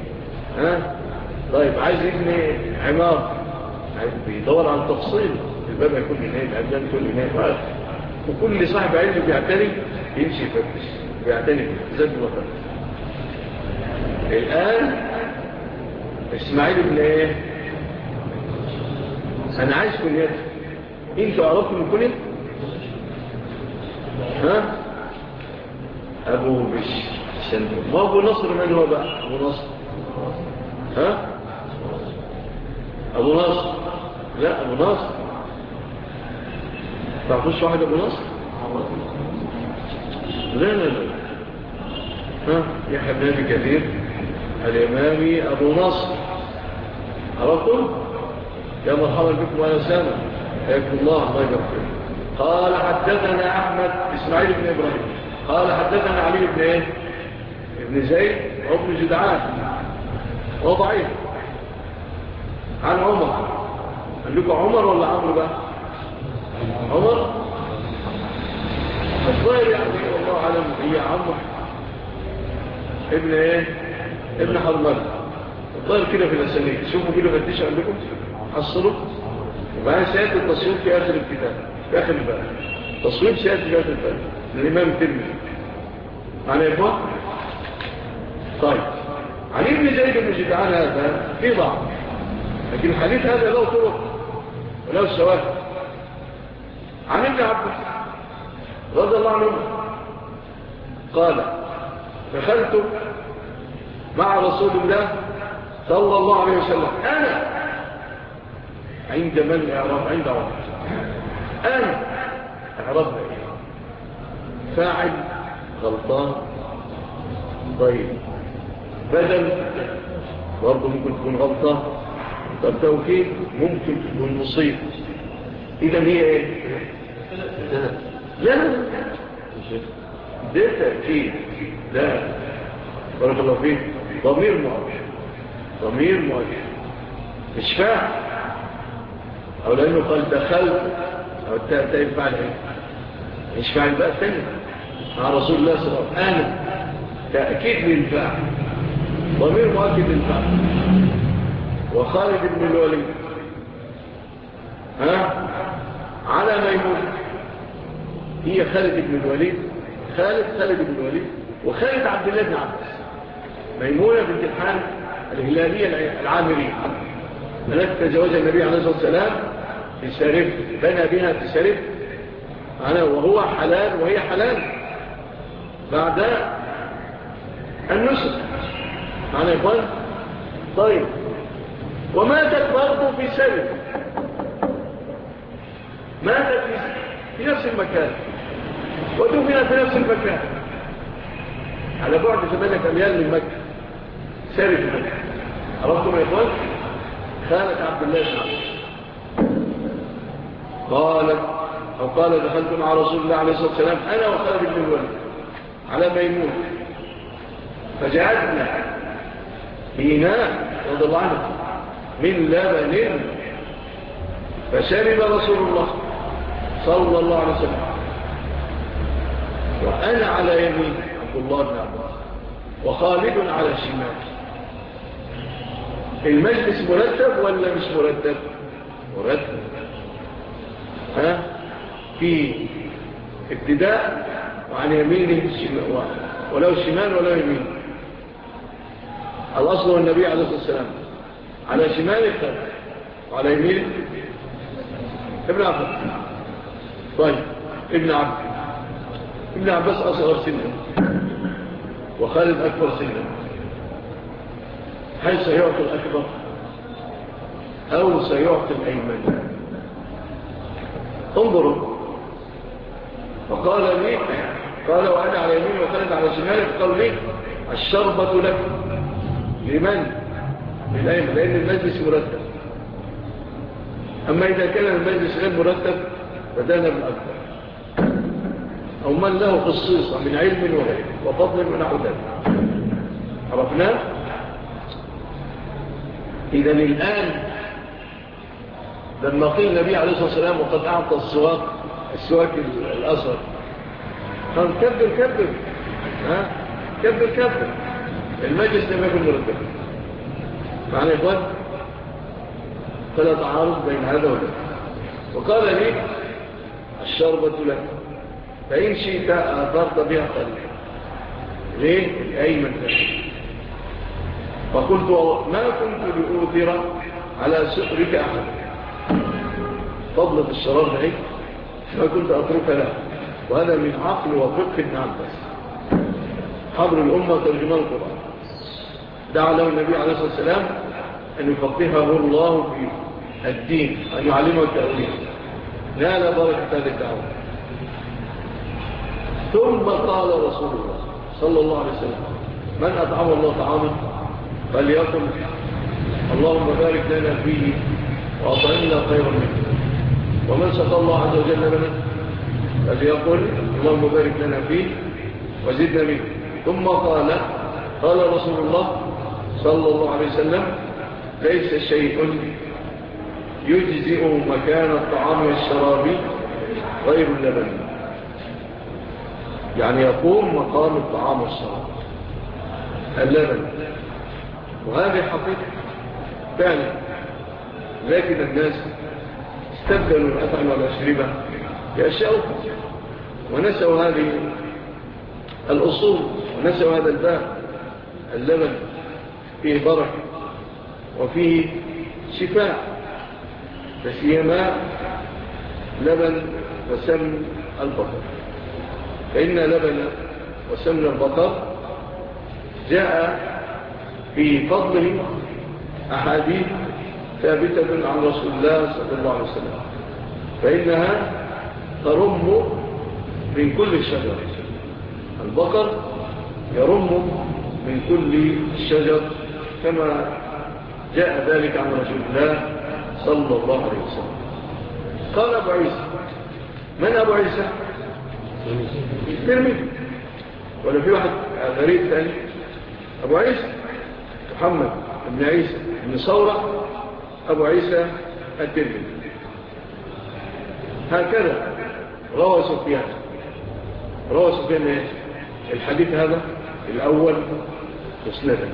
B: طيب عايز يبني عمار، عايز بيدور على التفصيل، الباب يكون هناك، العمدان يكون هناك، وكل صاحب علم بيعتني يمشي يفتش بيعتني زاد الوطن. الآن اسماعيل بن أنا عايز كنيته. انتوا عرفتوا من كنيته؟ أبو بشر. ما أبو نصر من هو بقى؟ أبو نصر أبو نصر لا أبو نصر تعرفوش واحد أبو نصر؟ لا يحيى بن أبي كثير الإمامي أبو نصر، عرفتم؟ يا مرحبا بكم وأنا سامع يكفي الله يغفر. قال حدثنا أحمد إسماعيل بن إبراهيم قال حدثنا علي بن ابن زيد وابن جدعان وضعيف عن عمر. قال لكم عمر ولا عمرو بقى؟ عمر الظاهر يعني والله أعلم هي عمرو ابن ابن حرمل طيب كده في الأسانيد شوفوا كده فتش عندكم حصلوا وبعدين سيادة التصويب في آخر الكتاب في آخر الباب تصويب سيادة في آخر الباب الإمام الترمذي معنا يا إخوان؟ طيب علي بن زيد بن جدعان هذا في ضعف لكن الحديث هذا له طرق وله شواهد عن ابن عباس رضي الله عنه قال دخلت مع رسول الله صلى الله عليه وسلم أنا عند من إعراب عند عمر أنا إعرابنا إيه فاعل غلطان طيب بدل برضه ممكن تكون غلطان طب توكيد ممكن تكون مصيب إذا هي إيه لا ده تأكيد لا بارك الله فيك ضمير مؤكد مش فاهم أو لأنه قال دخلت أو التاء ينفع ايه مش فاعل بقى الثاني مع رسول الله صلى الله عليه وسلم أنا تأكيد للفاعل ضمير مؤكد للفاعل وخالد بن الوليد على ميمون هي خالد بن الوليد خالد بن الوليد وخالد عبد الله بن عباس ميمونة بنت الحارث الهلالية العامرية التي تزوجها النبي عليه الصلاة والسلام في سارف بنى بها في سارف وهو حلال وهي حلال بعد النسك معنا يا إخوان طيب وماتت برضه في سارف ماتت في نفس المكان ودفنت في نفس المكان على بعد 8 أميال من مكة سارف مكة عرفتم يا إخوان خالد عبد الله بن عباس قال دخلت مع رسول الله عليه الصلاة والسلام أنا وخالد بن الوليد على ميمون فجعلنا إناء رضي الله عنه من لبن فشرب رسول الله صلى الله عليه وسلم وأنا على يمين عبد الله بن عباس وخالد على شمال المجلس مرتب ولا مش مرتب مرتب في ابتداء وعن يمينه ولو شمال ولو يمين الأصل هو النبي عليه الصلاة والسلام على شماله خالد وعلى يمينه ابن عباس طيب ابن عباس أصغر سنة وخالد أكبر سنة هل سيعطي الأكبر أو سيعطي الأيمن انظروا فقال لي قال وأنا على يمين وخالد على شمال فقال لي الشربة لك لمن للأيمن لأن المجلس مرتب أما إذا كان المجلس غير مرتب فدانا بالأكبر أو من له خصيصة من علم وغير وفضل ونحو ذلك عرفناه إذا الآن لما قيل النبي عليه الصلاة والسلام وقد أعطى السواك الأصغر قال كبر كبر المجلس لم يكن مرتب معنى يا إخوان فلا تعارض بين هذا وذلك وقال لي الشربة لك فإن شئت أثرت بها قليلا ليه؟ الأيمن فقلت ما كنت لأؤثر على سؤرك أحد فضلة الشرار ده ما كنت أترك له وهذا من عقل وفقه ابن عباس حبر الأمة ترجمان القرآن دعا له النبي عليه الصلاة والسلام أن يفقهه الله في الدين أن يعلمه التأويل لا بركة هذه الدعوة ثم قال رسول الله صلى الله عليه وسلم من أطعم الله طعاما فليقل اللهم بارك لنا فيه وأطعمنا خيرا منه ومن سقى الله عز وجل لنا فليقل اللهم بارك لنا فيه وزدنا منه ثم قال رسول الله صلى الله عليه وسلم ليس شيء يجزئ مكان الطعام والشراب غير اللبن يعني يقوم مقام الطعام والشراب اللبن وهذه حقيقة فعلا، لكن الناس استبدلوا الأطعمة والأشربة بأشياء أخرى ونسوا هذه الأصول ونسوا هذا الباب. اللبن فيه بركة وفيه شفاء، فسيما لبن وسمن البقر، فإن لبن وسمن البقر جاء في فضله أحاديث ثابتة عن رسول الله صلى الله عليه وسلم، فإنها ترم من كل شجر. البقر يرم من كل شجر كما جاء ذلك عن رسول الله صلى الله عليه وسلم. قال أبو عيسى، من أبو عيسى؟ الترمذي، ولا في واحد غريب ثاني؟ أبو عيسى محمد بن عيسى بن ثورة أبو عيسى الترمذي. هكذا روى سفيان الحديث هذا الأول مسندا.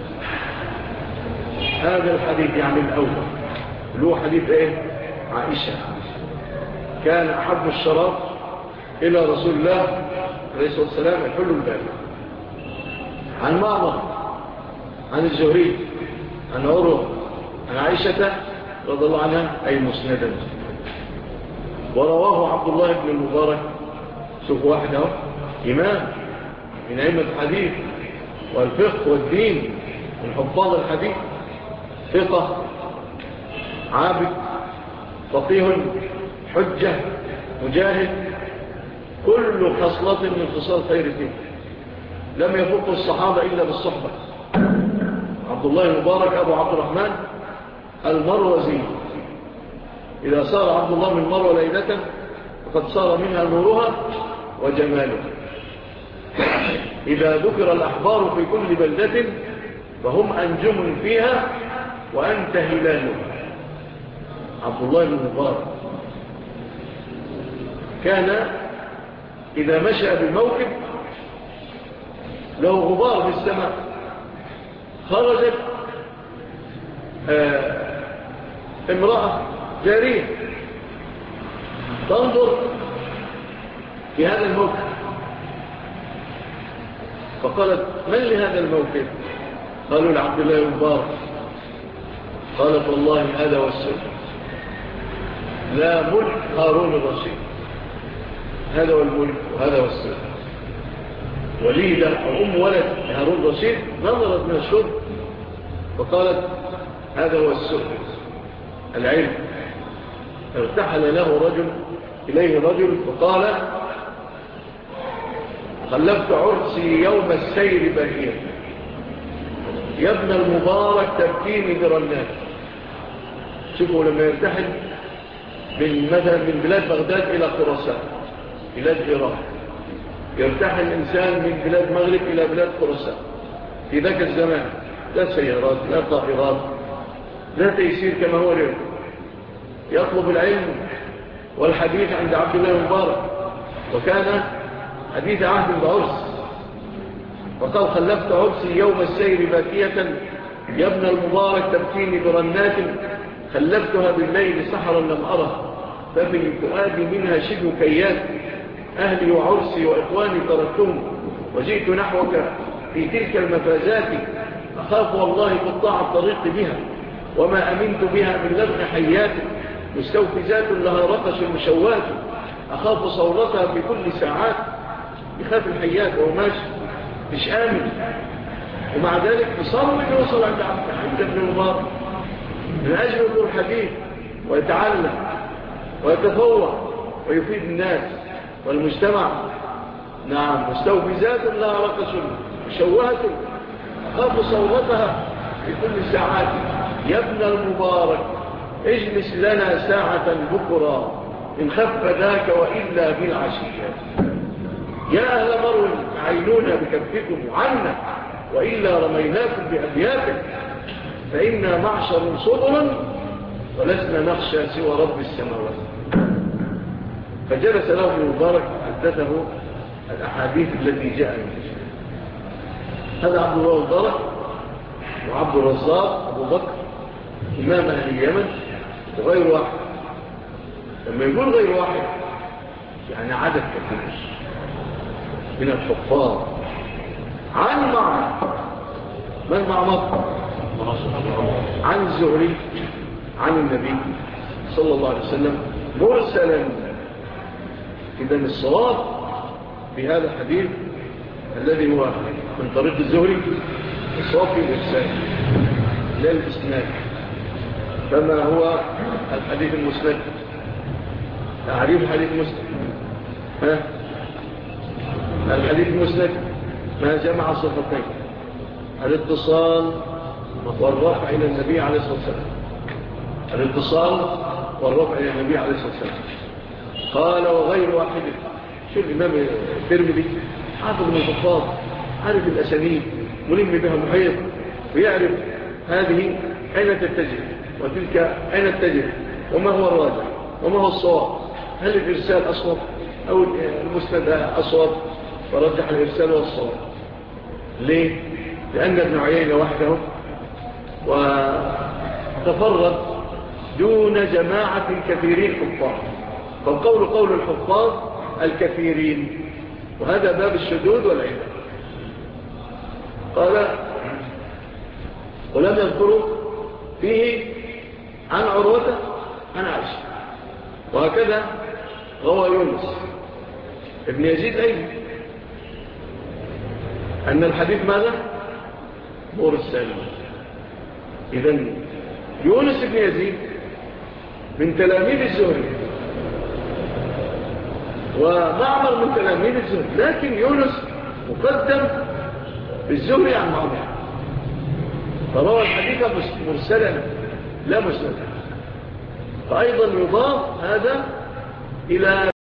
B: هذا الحديث يعني الأول اللي هو حديث عائشة، كان أحب الشراب إلى رسول الله عليه الصلاة والسلام الحل البارد. عن معمر عن الزهري عن عروة عن عائشة رضي الله عنها أي مسندا. ورواه عبد الله بن المبارك، شوف واحد اهو إمام من أئمة الحديث والفقه والدين، من حفاظ الحديث، ثقة عابد فقيه حجة مجاهد، كل خصلة من خصال خير الدين، لم يفوق الصحابة إلا بالصحبة. عبد الله المبارك أبو عبد الرحمن المروزي، إذا صار عبد الله من مروة ليلة فقد صار منها نورها وجمالها. إذا ذكر الأحبار في كل بلدة فهم أنجم فيها وأنت هلالها. عبد الله بن المبارك كان إذا مشى بالموكب له غبار في السماء، خرجت امرأة جارية تنظر في هذا الموكب، فقالت من لهذا الموكب؟ قالوا لعبد الله المبارك. قالت والله هذا هو السر، لا ملك هارون الرشيد، هذا هو الملك وهذا هو السر. وليدة أو أم ولد هارون الرشيد نظرت من الشرب فقالت هذا هو السر العلم. ارتحل له إليه رجل فقال خلفت عرسي يوم السير باكيا، يا ابن المبارك تبكيني برنات. شوفوا لما يرتحل من بلاد بغداد إلى خراسان بلاد إيران، يرتحل الإنسان من بلاد مغرب إلى بلاد خراسان في ذاك الزمان، لا سيارات لا طائرات لا تيسير كما هو اليوم. يطلب العلم والحديث عند عبد الله المبارك، وكان حديث عهد بعرس، وقال خلفت عرسي يوم السير باكية، يا ابن المبارك تبكيني برنات، خلفتها بالليل سحرا لم أره، ففي الفؤاد منها شبه كيات، أهلي وعرسي وإخواني تركتهم، وجئت نحوك في تلك المفازات، أخاف والله قطاع الطريق بها، وما أمنت بها من لبن حيات، مستوفزات لها رقش مشوات، أخاف صولتها في كل ساعات. يخاف الحيات وهو ماشي مش آمن، ومع ذلك يصمم أن يوصل عند ابن المبارك من أجل يقول الحديث ويتعلم ويتفوق ويفيد الناس والمجتمع. نعم، مستوفزات لها رقش مشوهة، أخاف صولتها في كل ساعات. يا ابن المبارك اجلس لنا ساعة بكرة، إن خف ذاك وإلا بالعشية. يا أهل مرو عينونا بكفكم عنا، وإلا رميناكم بأبياتكم، فإنا معشر صبر ولسنا نخشى سوى رب السماوات. فجلس له ابن مبارك حدثه الأحاديث التي جاء منها. هذا عبد الله المبارك وعبد الرزاق أبو بكر إمام أهل اليمن وغير واحد. لما يقول غير واحد يعني عدد كثير من الحفاظ عن معمر. من معمر؟ عن الزهري عن النبي صلى الله عليه وسلم مرسلا. إذن الصواب بهذا الحديث الذي هو من طريق الزهري الصواب في الإرسال لا الإسناد. فما هو الحديث المسند؟ تعريف حديث مسند. الحديث المسند ما جمع صفتين: الاتصال والرفع إلى النبي عليه الصلاة والسلام. الاتصال والرفع إلى النبي عليه الصلاة والسلام. قال وغير واحد. شو الإمام الترمذي حافظ من الحفاظ، عارف الأسانيد، ملم بها محيط، ويعرف هذه أين تتجه وتلك أين تتجه، وما هو الراجح وما هو الصواب. هل الإرسال أصوب أو المسند أصوب؟ ورجح الإرسال والصواب. ليه؟ لأن ابن عيينة وحده وتفرد دون جماعة كثيرين حفاظ، فالقول قول الحفاظ الكثيرين، وهذا باب الشذوذ والعلم. قال ولم يذكروا فيه عن عروة عن عائشة. وهكذا روى يونس ابن يزيد أيضا أن الحديث ماذا؟ مرسل. إذن يونس ابن يزيد من تلاميذ الزهري ومعمر من تلاميذ الزهري، لكن يونس مقدم بالزهري عن معمر، فروى الحديث مرسلا لا مسندا. فأيضا يضاف هذا إلى